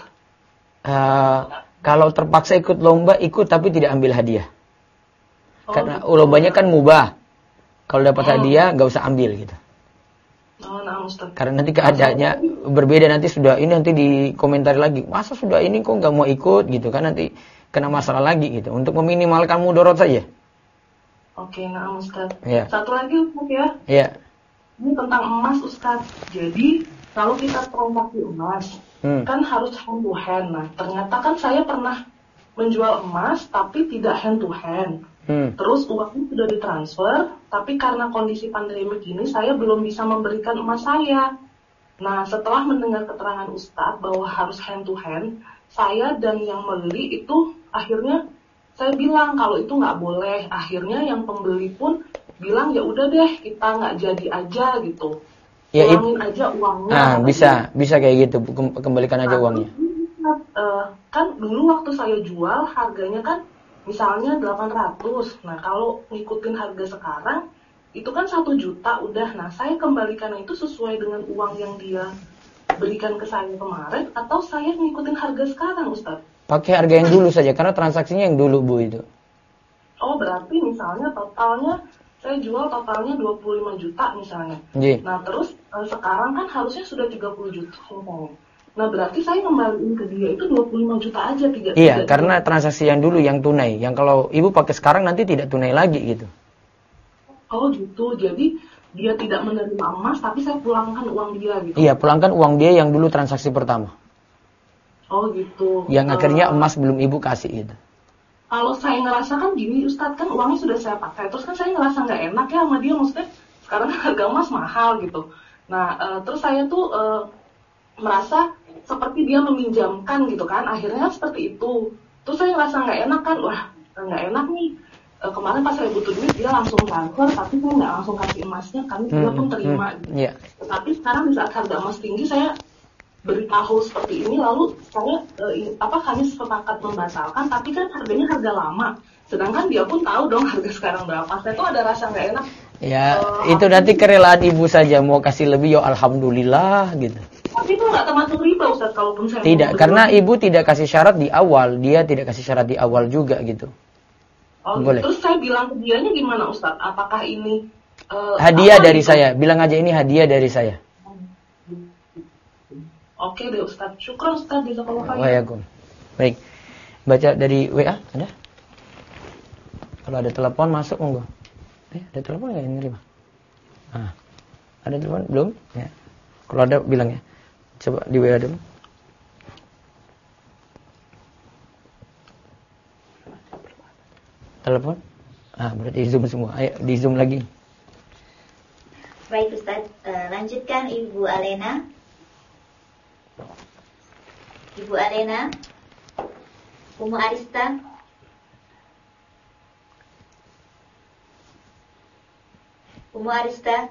Kalau terpaksa ikut lomba, ikut tapi tidak ambil hadiah. Karena lombanya kan mubah. Kalau dapat hadiah, nggak usah ambil gitu. Nah, Ustaz. Karena nanti keadaannya berbeda, nanti nanti dikomentari lagi. Masa sudah ini kok nggak mau ikut gitu kan, nanti kena masalah lagi gitu. Untuk meminimalkan mudorot saja. Oke, nah Ustaz. Ya. Satu lagi Ustaz ya. Iya. Ini tentang emas Ustaz. Jadi kalau kita transaksi emas, kan harus hand to hand. Nah, ternyata kan saya pernah menjual emas tapi tidak hand to hand. Terus uangnya sudah ditransfer, tapi karena kondisi pandemi ini saya belum bisa memberikan emas saya. Nah, setelah mendengar keterangan Ustadz bahwa harus hand to hand, saya dan yang membeli itu akhirnya saya bilang kalau itu nggak boleh. Akhirnya yang pembeli pun bilang ya udah deh kita nggak jadi aja gitu. Ya, ulangin aja uangnya. Nah, bisa kayak gitu, kembalikan aja uangnya. Kan dulu waktu saya jual harganya kan misalnya 800. Nah, kalau ngikutin harga sekarang itu kan 1 juta udah. Nah, saya kembalikan itu sesuai dengan uang yang dia berikan ke saya kemarin atau saya ngikutin harga sekarang, Ustaz? Pakai harga yang dulu saja karena transaksinya yang dulu, Bu, itu. Oh, berarti misalnya totalnya saya jual totalnya 25 juta misalnya. Nah, terus sekarang kan harusnya sudah 30 juta misalnya. Nah, berarti saya kembaliin ke dia itu 25 juta aja. Iya, karena transaksi yang dulu yang tunai. Yang kalau ibu pakai sekarang nanti tidak tunai lagi gitu. Oh gitu, jadi dia tidak menerima emas tapi saya pulangkan uang dia gitu. Iya, pulangkan uang dia yang dulu transaksi pertama. Oh gitu. Yang akhirnya emas belum ibu kasih gitu. Kalau saya ngerasa kan gini Ustadz, kan uangnya sudah saya pakai, terus kan saya ngerasa nggak enak ya sama dia, maksudnya sekarang kan harga emas mahal gitu. Nah, terus saya tuh merasa seperti dia meminjamkan gitu kan, akhirnya seperti itu. Terus saya ngerasa nggak enak kan, wah nggak enak nih. Kemarin pas saya butuh duit dia langsung transfer, tapi saya nggak langsung kasih emasnya kan, dia pun terima. Gitu. Tapi sekarang di saat harga emas tinggi saya beritahu seperti ini, lalu saya hanya sepakat membatalkan, tapi kan harganya harga lama, sedangkan dia pun tahu dong harga sekarang berapa. Saya tuh ada rasa nggak enak. Ya, itu nanti kerelaan ibu saja, mau kasih lebih ya alhamdulillah gitu. Tapi itu nggak termasuk riba Ustaz, kalaupun saya tidak, karena ibu tidak kasih syarat di awal, dia tidak kasih syarat di awal juga gitu. Oh, boleh. Terus saya bilang ke dianya gimana Ustaz? Apakah ini hadiah dari saya? Bilang aja ini hadiah dari saya. Oke deh Ustaz, syukur Ustaz, jazakallahu khairan. Baik, baca dari WA ada? Kalau ada telepon masuk monggo. Ada telepon nggak yang nerima? Ada telepon belum? Ya. Kalau ada bilang ya. Coba di WA dulu. Telepon? Berarti di Zoom semua. Ayo di Zoom lagi. Baik Ustaz, lanjutkan Ibu Alena. Ibu Alena, Umu Arista. Umu Arista,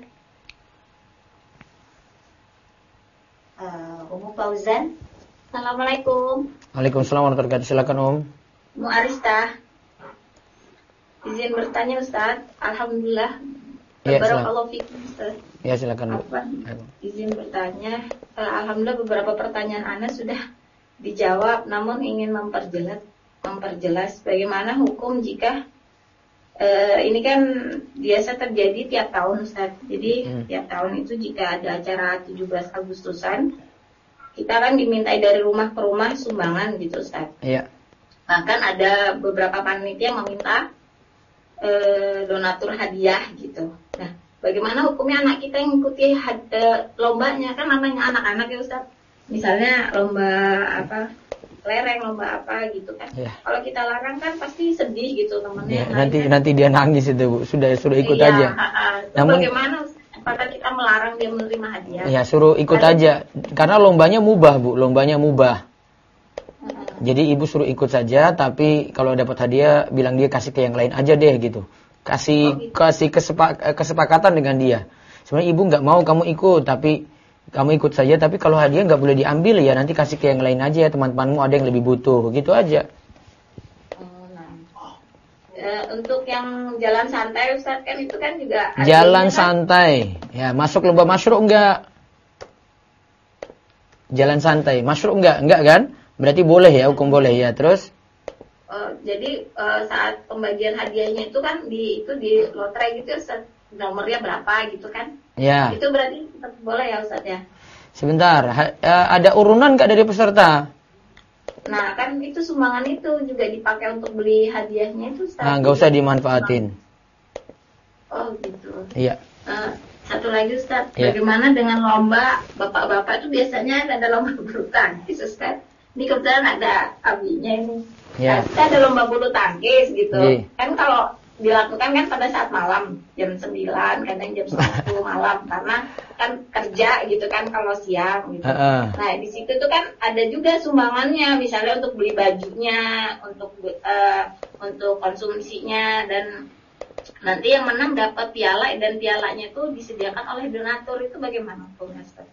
Umu Fauzan. Assalamualaikum. Waalaikumsalam warahmatullahi wabarakatuh. Silakan Om. Mu Arista. Izin bertanya Ustaz. Alhamdulillah. Iya, Barakallahu fikum Ustaz. Ya silakan. Izin bertanya. Alhamdulillah beberapa pertanyaan Anda sudah dijawab, namun ingin memperjelas bagaimana hukum jika ini kan biasa terjadi tiap tahun Ustaz. Jadi tiap tahun itu jika ada acara 17 Agustusan, kita kan dimintai dari rumah ke rumah sumbangan gitu Ustaz. Iya. Bahkan ada beberapa panitia yang meminta donatur hadiah gitu. Nah, bagaimana hukumnya anak kita yang mengikuti lombanya? Kan namanya anak-anak ya Ustaz. Misalnya lomba apa, lereng, lomba apa gitu kan. Ya. Kalau kita larang kan pasti sedih gitu temennya. Ya, nanti dia nangis itu Bu. Sudah ikut iya, aja. Namun bagaimana? Apakah kita melarang dia menerima hadiah? Ya suruh ikut aja. Karena lombanya mubah Bu, lombanya mubah. Jadi ibu suruh ikut saja, tapi kalau dapat hadiah bilang dia kasih ke yang lain aja deh gitu. Kasih kesepakatan dengan dia. Sebenarnya ibu nggak mau kamu ikut, tapi kamu ikut saja. Tapi kalau hadiah nggak boleh diambil ya, nanti kasih ke yang lain aja. Teman-temanmu ada yang lebih butuh, gitu aja. Untuk yang jalan santai Ustaz kan itu kan juga jalan santai. Ya, masuk lomba masyru' enggak? Jalan santai, masyru' enggak? Enggak kan? Berarti boleh ya, hukum boleh ya. Terus jadi saat pembagian hadiahnya itu kan di lotre gitu Ustaz, nomornya berapa gitu kan? Ya. Itu berarti tetap boleh ya Ustaz ya? Sebentar, ada urunan enggak dari peserta? Nah, kan itu sumbangan itu juga dipakai untuk beli hadiahnya itu Ustaz. Nah, enggak usah dimanfaatin. Oh, gitu. Iya. Satu lagi Ustaz, Ya. bagaimana dengan lomba bapak-bapak itu biasanya ada lomba bulu tangkis Ustaz. Ini kebetulan ada abinya ini. Ya. Kita ada lomba bulu tangkis gitu. Iya. Kan kalau dilakukan kan pada saat malam, jam 9, kadang jam 10 malam karena kan kerja gitu kan kalau siang gitu. Nah, di situ tuh kan ada juga sumbangannya, misalnya untuk beli bajunya, untuk konsumsinya, dan nanti yang menang dapat piala dan pialanya itu disediakan oleh donatur. Itu bagaimana hukumnya Ustaz?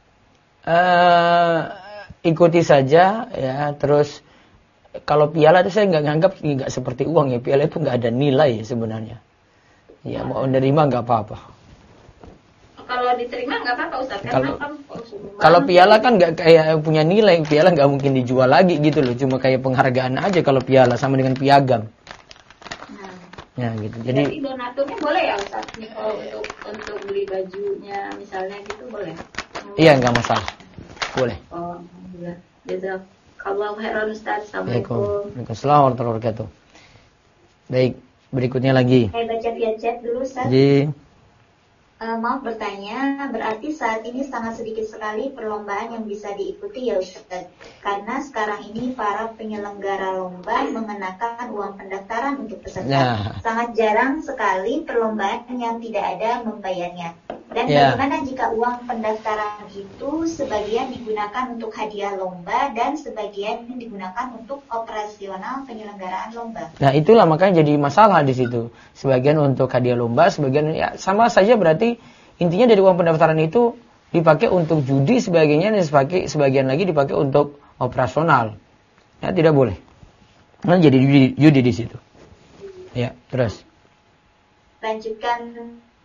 Ikuti saja ya. Terus kalau piala itu saya nggak nganggap nggak seperti uang ya. Piala itu nggak ada nilai sebenarnya. Ya mau menerima nggak apa-apa. Kalau diterima nggak apa-apa Ustaz. Kalau piala kan nggak kayak punya nilai. Piala nggak mungkin dijual lagi gitu loh. Cuma kayak penghargaan aja kalau piala, sama dengan piagam. Ya gitu. Jadi donaturnya boleh ya Ustaz? Untuk beli bajunya misalnya gitu boleh? Iya, nggak masalah. Boleh. Oh, alhamdulillah. Jazakallahu khairan Ustaz. Assalamualaikum. Waalaikumsalam warahmatullahi wabarakatuh. Baik, berikutnya lagi. Saya baca via chat dulu Ustaz. Maaf bertanya, berarti saat ini sangat sedikit sekali perlombaan yang bisa diikuti ya Ustaz. Karena sekarang ini para penyelenggara lomba mengenakan uang pendaftaran untuk peserta. Sangat jarang sekali perlombaan yang tidak ada membayarnya. Dan bagaimana jika uang pendaftaran itu sebagian digunakan untuk hadiah lomba dan sebagian digunakan untuk operasional penyelenggaraan lomba? Nah, itulah makanya jadi masalah di situ. Sebagian untuk hadiah lomba, sebagian ya sama saja, berarti intinya dari uang pendaftaran itu dipakai untuk judi, sebagainya, dan sebagian lagi dipakai untuk operasional. Ya, tidak boleh. Nah, jadi judi di situ. Ya, terus. Lanjutkan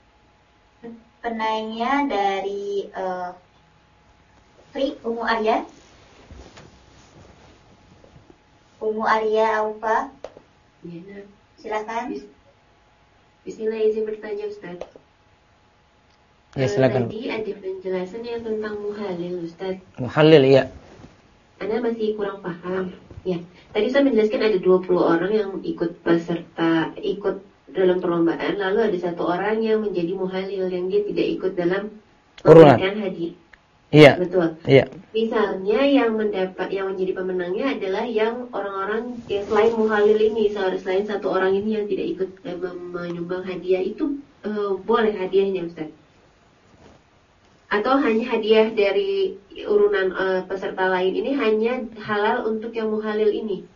penanya dari Umu Arya. Umu Arya Aufa. Ya, silakan. Bismillah, izin bertanya Ustaz. Ya, silakan. Tadi ada penjelasan yang tentang muhalil Ustaz. Muhalil, iya. Anda masih kurang paham. Ya, tadi saya menjelaskan ada 20 orang yang ikut dalam perlombaan, lalu ada satu orang yang menjadi muhalil yang dia tidak ikut dalam pemberian hadiah. Iya. Betul. Iya. Misalnya yang menjadi pemenangnya adalah yang orang-orang yang selain muhalil ini, selain satu orang ini yang tidak ikut menyumbang hadiah, itu boleh hadiahnya Ustaz? Atau hanya hadiah dari urunan peserta lain ini hanya halal untuk yang muhalil ini?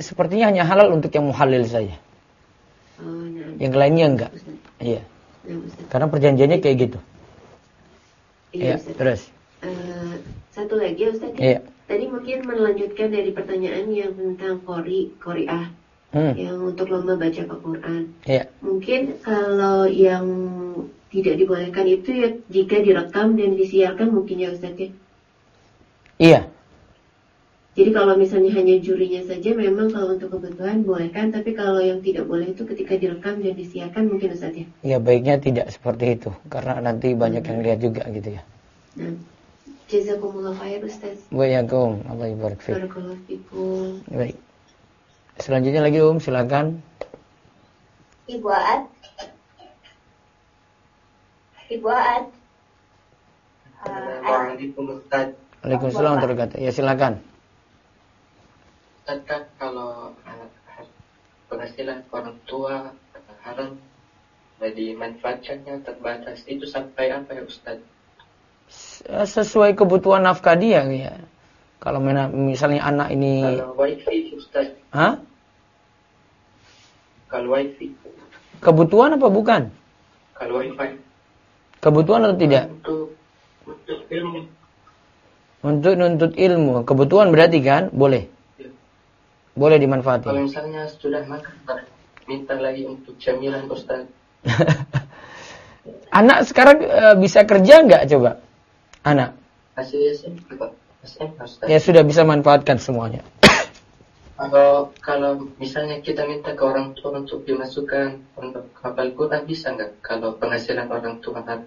sepertinya hanya halal untuk yang muhalil saja. Yang lainnya enggak. Iya. Karena perjanjiannya kayak gitu. Iya, terus. Satu lagi Ustaz. Iya. Tadi mungkin melanjutkan dari pertanyaan yang tentang qori'ah. Yang untuk lomba baca Al-Quran. Iya. Mungkin kalau yang tidak dibolehkan itu ya jika direkam dan disiarkan mungkin ya Ustaz ya? Iya. Jadi kalau misalnya hanya jurinya saja memang kalau untuk kebutuhan bolehkan, tapi kalau yang tidak boleh itu ketika direkam dan disiarkan mungkin Ustaz ya? Iya, baiknya tidak seperti itu karena nanti banyak yang lihat juga gitu ya. Nah, jazakumullah khair Ustaz. Waalaikumsalam. Allah barik fiik. Barakallahu fikum. Baik. Selanjutnya lagi silakan. Ibu Aat. Ibu Aat. Waalaikumsalam Ustaz. Waalaikumsalam warahmatullahi wabarakatuh. Ya silakan. Ustaz, kalau penghasilan orang tua haram dimanfaatkannya terbatas, itu sampai apa ya Ustaz? Sesuai kebutuhan nafkah dia ya. Kalau misalnya anak ini Kalau wifi Ustaz. Hah? Kalau wifi. Kebutuhan apa bukan? Kalau wifi. Kebutuhan atau tidak? Untuk ilmu. Untuk nuntut ilmu. Kebutuhan berarti kan? Boleh. Ya. Boleh dimanfaatkan. Kalau misalnya sudah makan, minta lagi untuk camilan Ustaz. Anak sekarang bisa kerja nggak coba? Anak? Masih SMP Ustaz. Ya sudah bisa manfaatkan semuanya. Kalau misalnya kita minta ke orang tua untuk dimasukkan untuk hafal Quran, bisa nggak? Kalau penghasilan orang tua kan?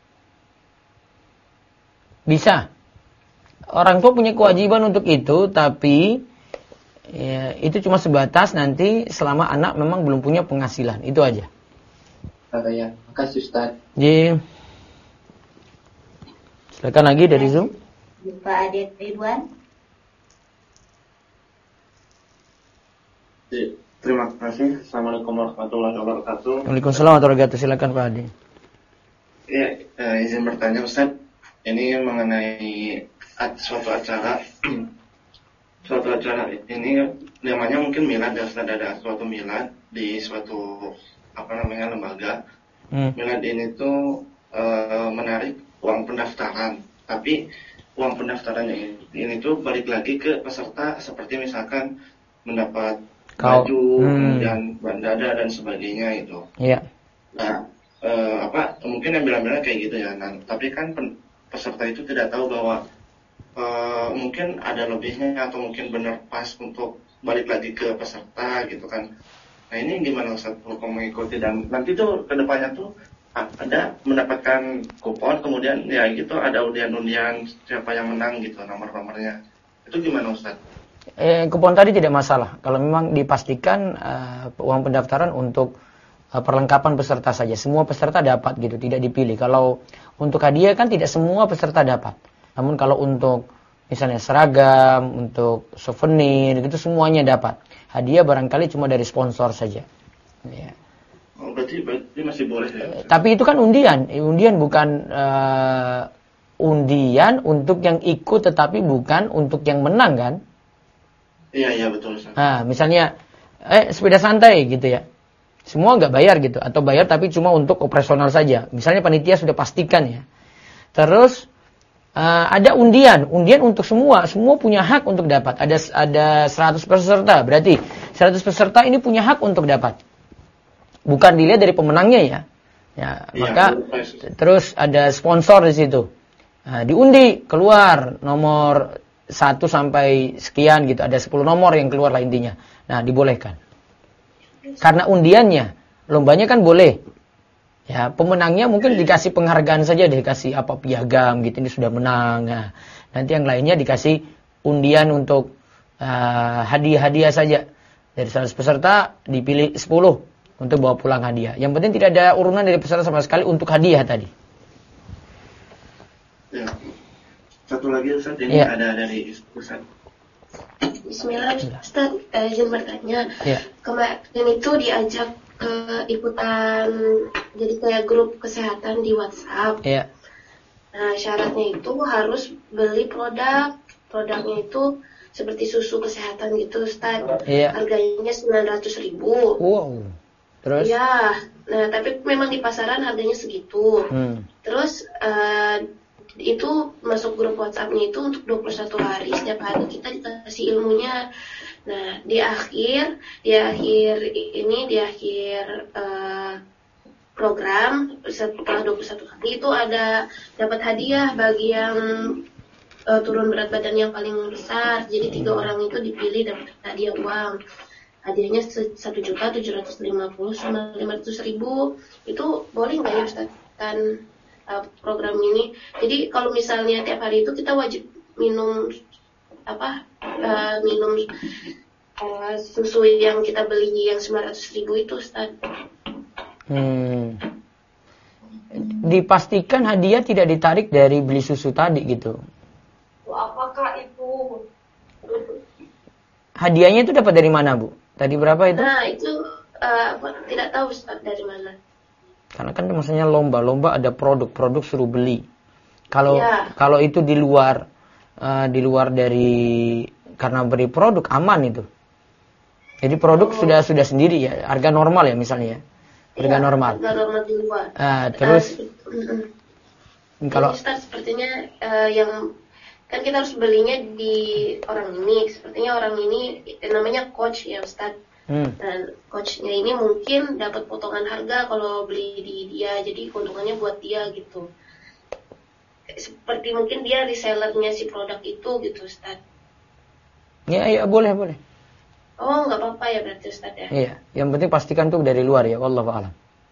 Bisa. Orang tua punya kewajiban untuk itu, tapi ya, itu cuma sebatas nanti selama anak memang belum punya penghasilan. Itu aja. Ya, makasih Ustaz. Jadi, silakan lagi dari Zoom. Pak Adit Ridwan. Terima kasih. Assalamualaikum warahmatullahi wabarakatuh. Waalaikumsalam warahmatullahi wabarakatuh. Silakan Pak Adi. Ya, izin bertanya Ustaz. Ini mengenai suatu acara. Suatu acara ini namanya mungkin milad ya Ustaz. Ada suatu milad di suatu lembaga. Milad ini tuh menarik uang pendaftaran. Tapi uang pendaftarannya ini tuh balik lagi ke peserta, seperti misalkan mendapat baju, kemudian bandana dan sebagainya itu. Iya. Nah, mungkin yang bilang-bilang kayak gitu ya. Nah, tapi kan peserta itu tidak tahu bahwa mungkin ada lebihnya atau mungkin benar pas untuk balik lagi ke peserta gitu kan. Nah, ini gimana Ustaz hukum mengikuti, dan nanti tuh kedepannya tuh ada mendapatkan kupon, kemudian ya gitu ada undian-undian siapa yang menang gitu nomor-nomornya. Itu gimana Ustaz? Kupon tadi tidak masalah. Kalau memang dipastikan uang pendaftaran untuk perlengkapan peserta saja. Semua peserta dapat gitu, tidak dipilih. Kalau untuk hadiah kan tidak semua peserta dapat. Namun kalau untuk misalnya seragam, untuk souvenir, itu semuanya dapat. Hadiah barangkali cuma dari sponsor saja. Ya. Oh, berarti masih boleh ya? Tapi itu kan undian. Undian bukan undian untuk yang ikut, tetapi bukan untuk yang menang kan? Iya betul. Nah, misalnya sepeda santai gitu ya. Semua nggak bayar gitu, atau bayar tapi cuma untuk operasional saja. Misalnya panitia sudah pastikan ya. Terus ada undian untuk semua punya hak untuk dapat. Ada 100 peserta, berarti 100 peserta ini punya hak untuk dapat. Bukan dilihat dari pemenangnya ya. Maka terus ada sponsor di situ. Nah, diundi keluar nomor 1 sampai sekian gitu, ada 10 nomor yang keluar lah intinya. Nah, dibolehkan. Karena undiannya, lombanya kan boleh. Ya, pemenangnya mungkin dikasih penghargaan saja, dikasih piagam gitu, ini sudah menang. Nah, nanti yang lainnya dikasih undian untuk hadiah-hadiah saja. Dari 100 peserta dipilih 10 untuk bawa pulang hadiah. Yang penting tidak ada urunan dari peserta sama sekali untuk hadiah tadi. Ya. Satu lagi Ustaz, ini ada dari Ustaz. Bismillah Ustaz, izin bertanya. Kemarin itu diajak ke ikutan jadi kayak grup kesehatan di WhatsApp. Nah, syaratnya itu harus beli produknya itu seperti susu kesehatan gitu Ustaz. Iya. Harganya 900.000. Wow. Terus? Ya, nah tapi memang di pasaran harganya segitu. Terus itu masuk grup WhatsApp-nya itu untuk 21 hari, setiap hari kita dikasih ilmunya. Nah, di akhir program setelah 21 hari itu ada dapat hadiah bagi yang turun berat badan yang paling besar. Jadi 3 orang itu dipilih dapat hadiah uang. Hadiahnya 1.750.000 sama 500.000. Itu boleh nggak ya Ustaz? Program ini. Jadi kalau misalnya tiap hari itu kita wajib minum susu yang kita beli yang 900.000 itu Ustaz. Dipastikan hadiah tidak ditarik dari beli susu tadi gitu. Apakah itu? Hadiahnya itu dapat dari mana, Bu? Tadi berapa itu? Nah, itu tidak tahu Ustaz dari mana. Karena kan maksudnya lomba ada produk suruh beli. Kalau itu di luar dari karena beri produk aman itu. Jadi produk sudah sendiri ya, harga normal ya misalnya ya. Harga normal. Harga normal di luar. Terus kalau Ustaz sepertinya yang kan kita harus belinya di orang ini. Sepertinya orang ini namanya coach ya Ustaz. Dan coachnya ini mungkin dapat potongan harga kalau beli di dia, jadi keuntungannya buat dia gitu. Seperti mungkin dia resellernya si produk itu gitu Ustaz. Ya boleh. Oh nggak apa-apa ya berarti Ustaz ya. Iya, yang penting pastikan tuh dari luar ya, wallahu a'lam.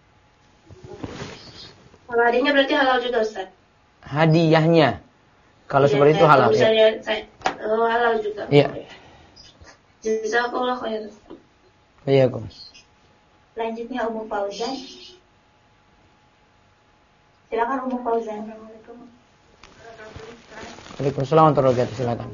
Kalau hadiahnya berarti halal juga Ustaz. Hadiahnya kalau seperti itu halal ya. Halal juga. Iya. Jazakallah khair. Iya, Kom. Selanjutnya Ummu Fauzan. Silakan Ummu Fauzan. Waalaikumsalam warahmatullahi wabarakatuh. Silakan.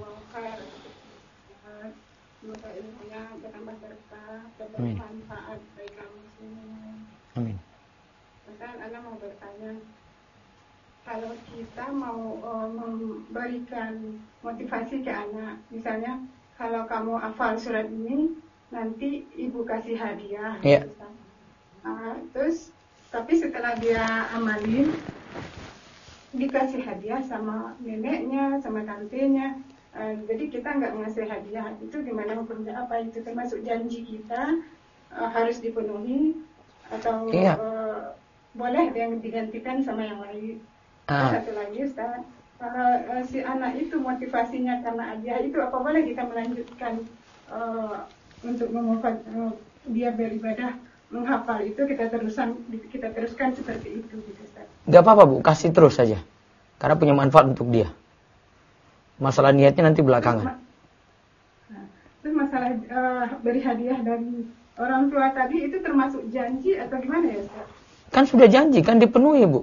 Semoga ilmunya bertambah berkah dan Amin. bermanfaat bagi kaum muslimin. Amin. Bahkan Ana mau bertanya, kalau kita mau memberikan motivasi ke anak, misalnya kalau kamu hafal surat ini, nanti ibu kasih hadiah. Iya. Terus, tapi setelah dia amalin, dikasih hadiah sama neneknya, sama tantenya. Jadi kita nggak ngasih hadiah. Itu gimana hukumnya? Apa itu termasuk janji kita harus dipenuhi atau boleh yang digantikan sama yang lain? Satu lagi Ustaz, kalau si anak itu motivasinya karena hadiah itu, apa boleh kita melanjutkan untuk dia beribadah menghafal itu kita teruskan seperti itu gitu Ustaz. Gak apa-apa Bu, kasih terus saja. Karena punya manfaat untuk dia. Masalah niatnya nanti belakangan. Terus masalah beri hadiah dari orang tua tadi itu termasuk janji atau gimana ya Ustaz? Kan sudah janji, kan dipenuhi Bu.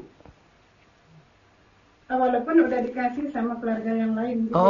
Walaupun udah dikasih sama keluarga yang lain gitu.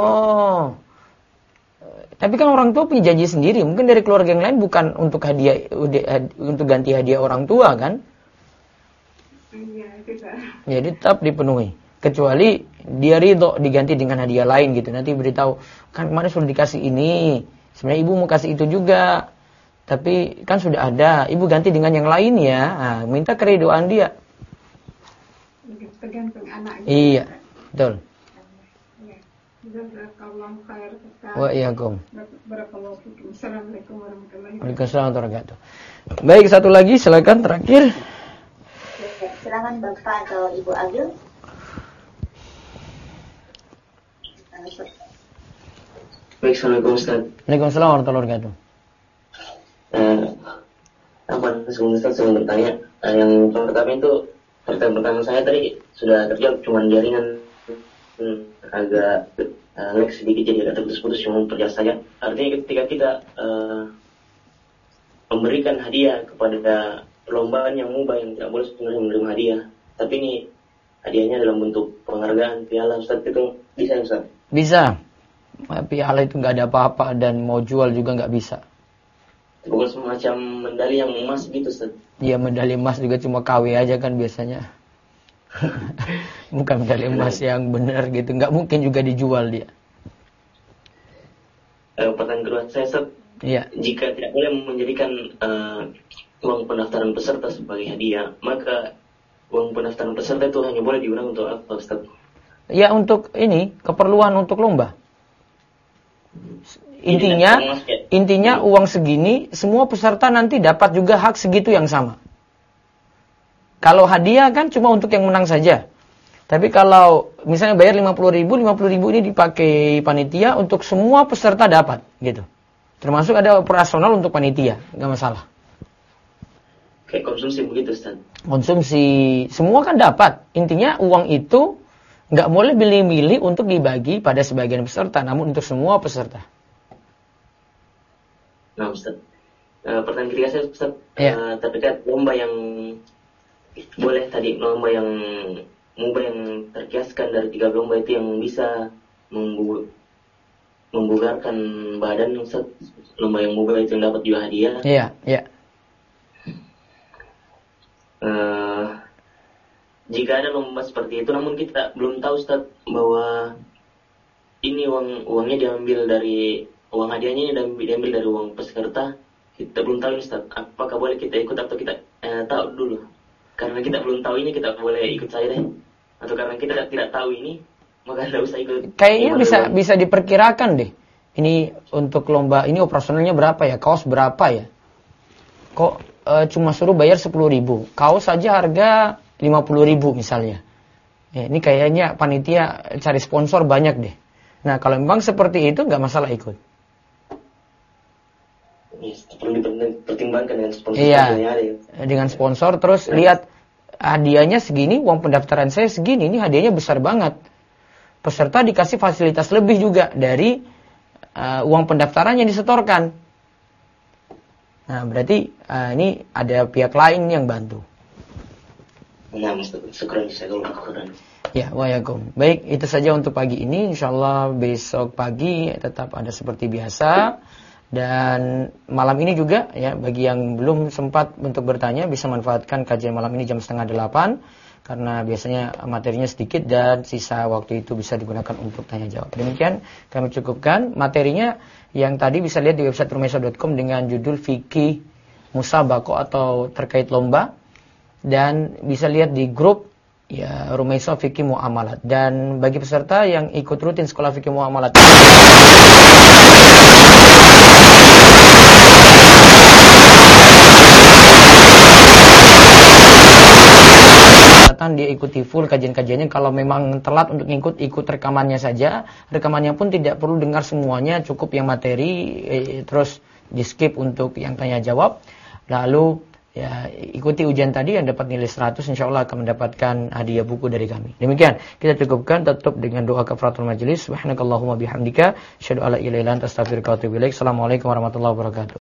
Tapi kan orang tua punya janji sendiri. Mungkin dari keluarga yang lain bukan untuk hadiah, untuk ganti hadiah orang tua kan? Iya, itu Ustaz. Jadi tetap dipenuhi. Kecuali dia ridho diganti dengan hadiah lain gitu. Nanti beritahu, kan kemarin sudah dikasih ini. Sebenarnya ibu mau kasih itu juga. Tapi kan sudah ada. Ibu ganti dengan yang lain ya. Nah, minta keridoan dia. Tergantung anak. Iya, betul. Jazakallahu khair. Waalaikumsalam. Barakallahu fikum. Assalamualaikum warahmatullahi wabarakatuh. Waalaikumsalam warahmatullahi wabarakatuh. Baik, satu lagi silakan terakhir. Silakan Bapak atau Ibu Agil. Baik, Assalamualaikum Ustaz. Waalaikumsalam warahmatullahi wabarakatuh. Sebelum Ustaz saya mau bertanya, yang pertama itu pertanyaan saya tadi sudah terjawab, cuma jaringan agak lag sedikit, jadi agak terputus-putus, cuma perjelas saja. Artinya ketika kita memberikan hadiah kepada perlombaan yang mubah yang tidak boleh sebenarnya menerima hadiah, tapi ini hadiahnya dalam bentuk penghargaan piala, Ustaz, itu bisa Ustaz? Bisa. Piala itu nggak ada apa-apa dan mau jual juga nggak bisa. Bukan semacam medali yang emas gitu Ustaz? Iya, medali emas juga cuma KW aja kan biasanya. Bukan medali emas yang benar gitu, nggak mungkin juga dijual dia. Pertanyaan kedua saya, Ustaz, jika tidak boleh menjadikan uang pendaftaran peserta sebagai hadiah, maka uang pendaftaran peserta itu hanya boleh digunakan untuk apa, Ustaz? Ya, untuk ini, keperluan untuk lomba. Intinya uang segini, semua peserta nanti dapat juga hak segitu yang sama. Kalau hadiah kan cuma untuk yang menang saja. Tapi kalau misalnya bayar 50.000 ini dipakai panitia untuk semua peserta dapat, gitu. Termasuk ada operasional untuk panitia, nggak masalah. Kayak konsumsi begitu, Ustaz? Konsumsi, semua kan dapat. Intinya uang itu nggak boleh milih-milih untuk dibagi pada sebagian peserta, namun untuk semua peserta. Nah, Ustaz, pertanyaan ketiga saya, Ustaz, terkait lomba yang boleh tadi, lomba yang terkiaskan dari 3 lomba itu yang bisa membugarkan badan, Ustaz, lomba yang bugar itu yang dapat juga hadiah. Jika ada lomba seperti itu, namun kita belum tahu, Ustaz, bahwa ini uangnya diambil dari uang hadiahnya diambil dari uang peserta, kita belum tahu, Ustaz, apakah boleh kita ikut atau kita tahu dulu. Karena kita belum tahu ini, kita boleh ikut saja deh. Atau karena kita tidak tahu ini, maka tidak usah ikut. Kayaknya bisa diperkirakan deh. Ini untuk lomba ini operasionalnya berapa ya? Kaos berapa ya? Kok cuma suruh bayar 10.000? Kaos saja harga 50.000 misalnya. Ya, ini kayaknya panitia cari sponsor banyak deh. Nah, kalau memang seperti itu nggak masalah ikut. Perlu dipertimbangkan dengan sponsor. Dengan sponsor, terus lihat hadiahnya segini, uang pendaftaran saya segini, ini hadiahnya besar banget. Peserta dikasih fasilitas lebih juga dari uang pendaftaran yang disetorkan. Nah, berarti ini ada pihak lain yang bantu. Ya, wa'alaikum. Baik, itu saja untuk pagi ini. Insyaallah besok pagi tetap ada seperti biasa. Dan malam ini juga ya, bagi yang belum sempat untuk bertanya bisa manfaatkan kajian malam ini jam 7:30 karena biasanya materinya sedikit dan sisa waktu itu bisa digunakan untuk tanya jawab. Demikian kami cukupkan materinya. Yang tadi bisa lihat di website rumaiso.com dengan judul Fikih Musabaqah atau terkait lomba, dan bisa lihat di grup ya Rumaiso Fikih Muamalat. Dan bagi peserta yang ikut rutin sekolah Fikih Muamalat dia ikuti full kajian-kajiannya. Kalau memang telat untuk ikut rekamannya saja. Rekamannya pun tidak perlu dengar semuanya, cukup yang materi, terus di skip untuk yang tanya jawab. Lalu ya ikuti ujian tadi yang dapat nilai 100, insyaallah akan mendapatkan hadiah buku dari kami. Demikian kita cukupkan, tutup dengan doa kafaratul majelis. Subhanakallahumma bihamdika asyhadu alla ilaha illa anta astaghfiruka wa atubu ilaik. Assalamualaikum warahmatullahi wabarakatuh.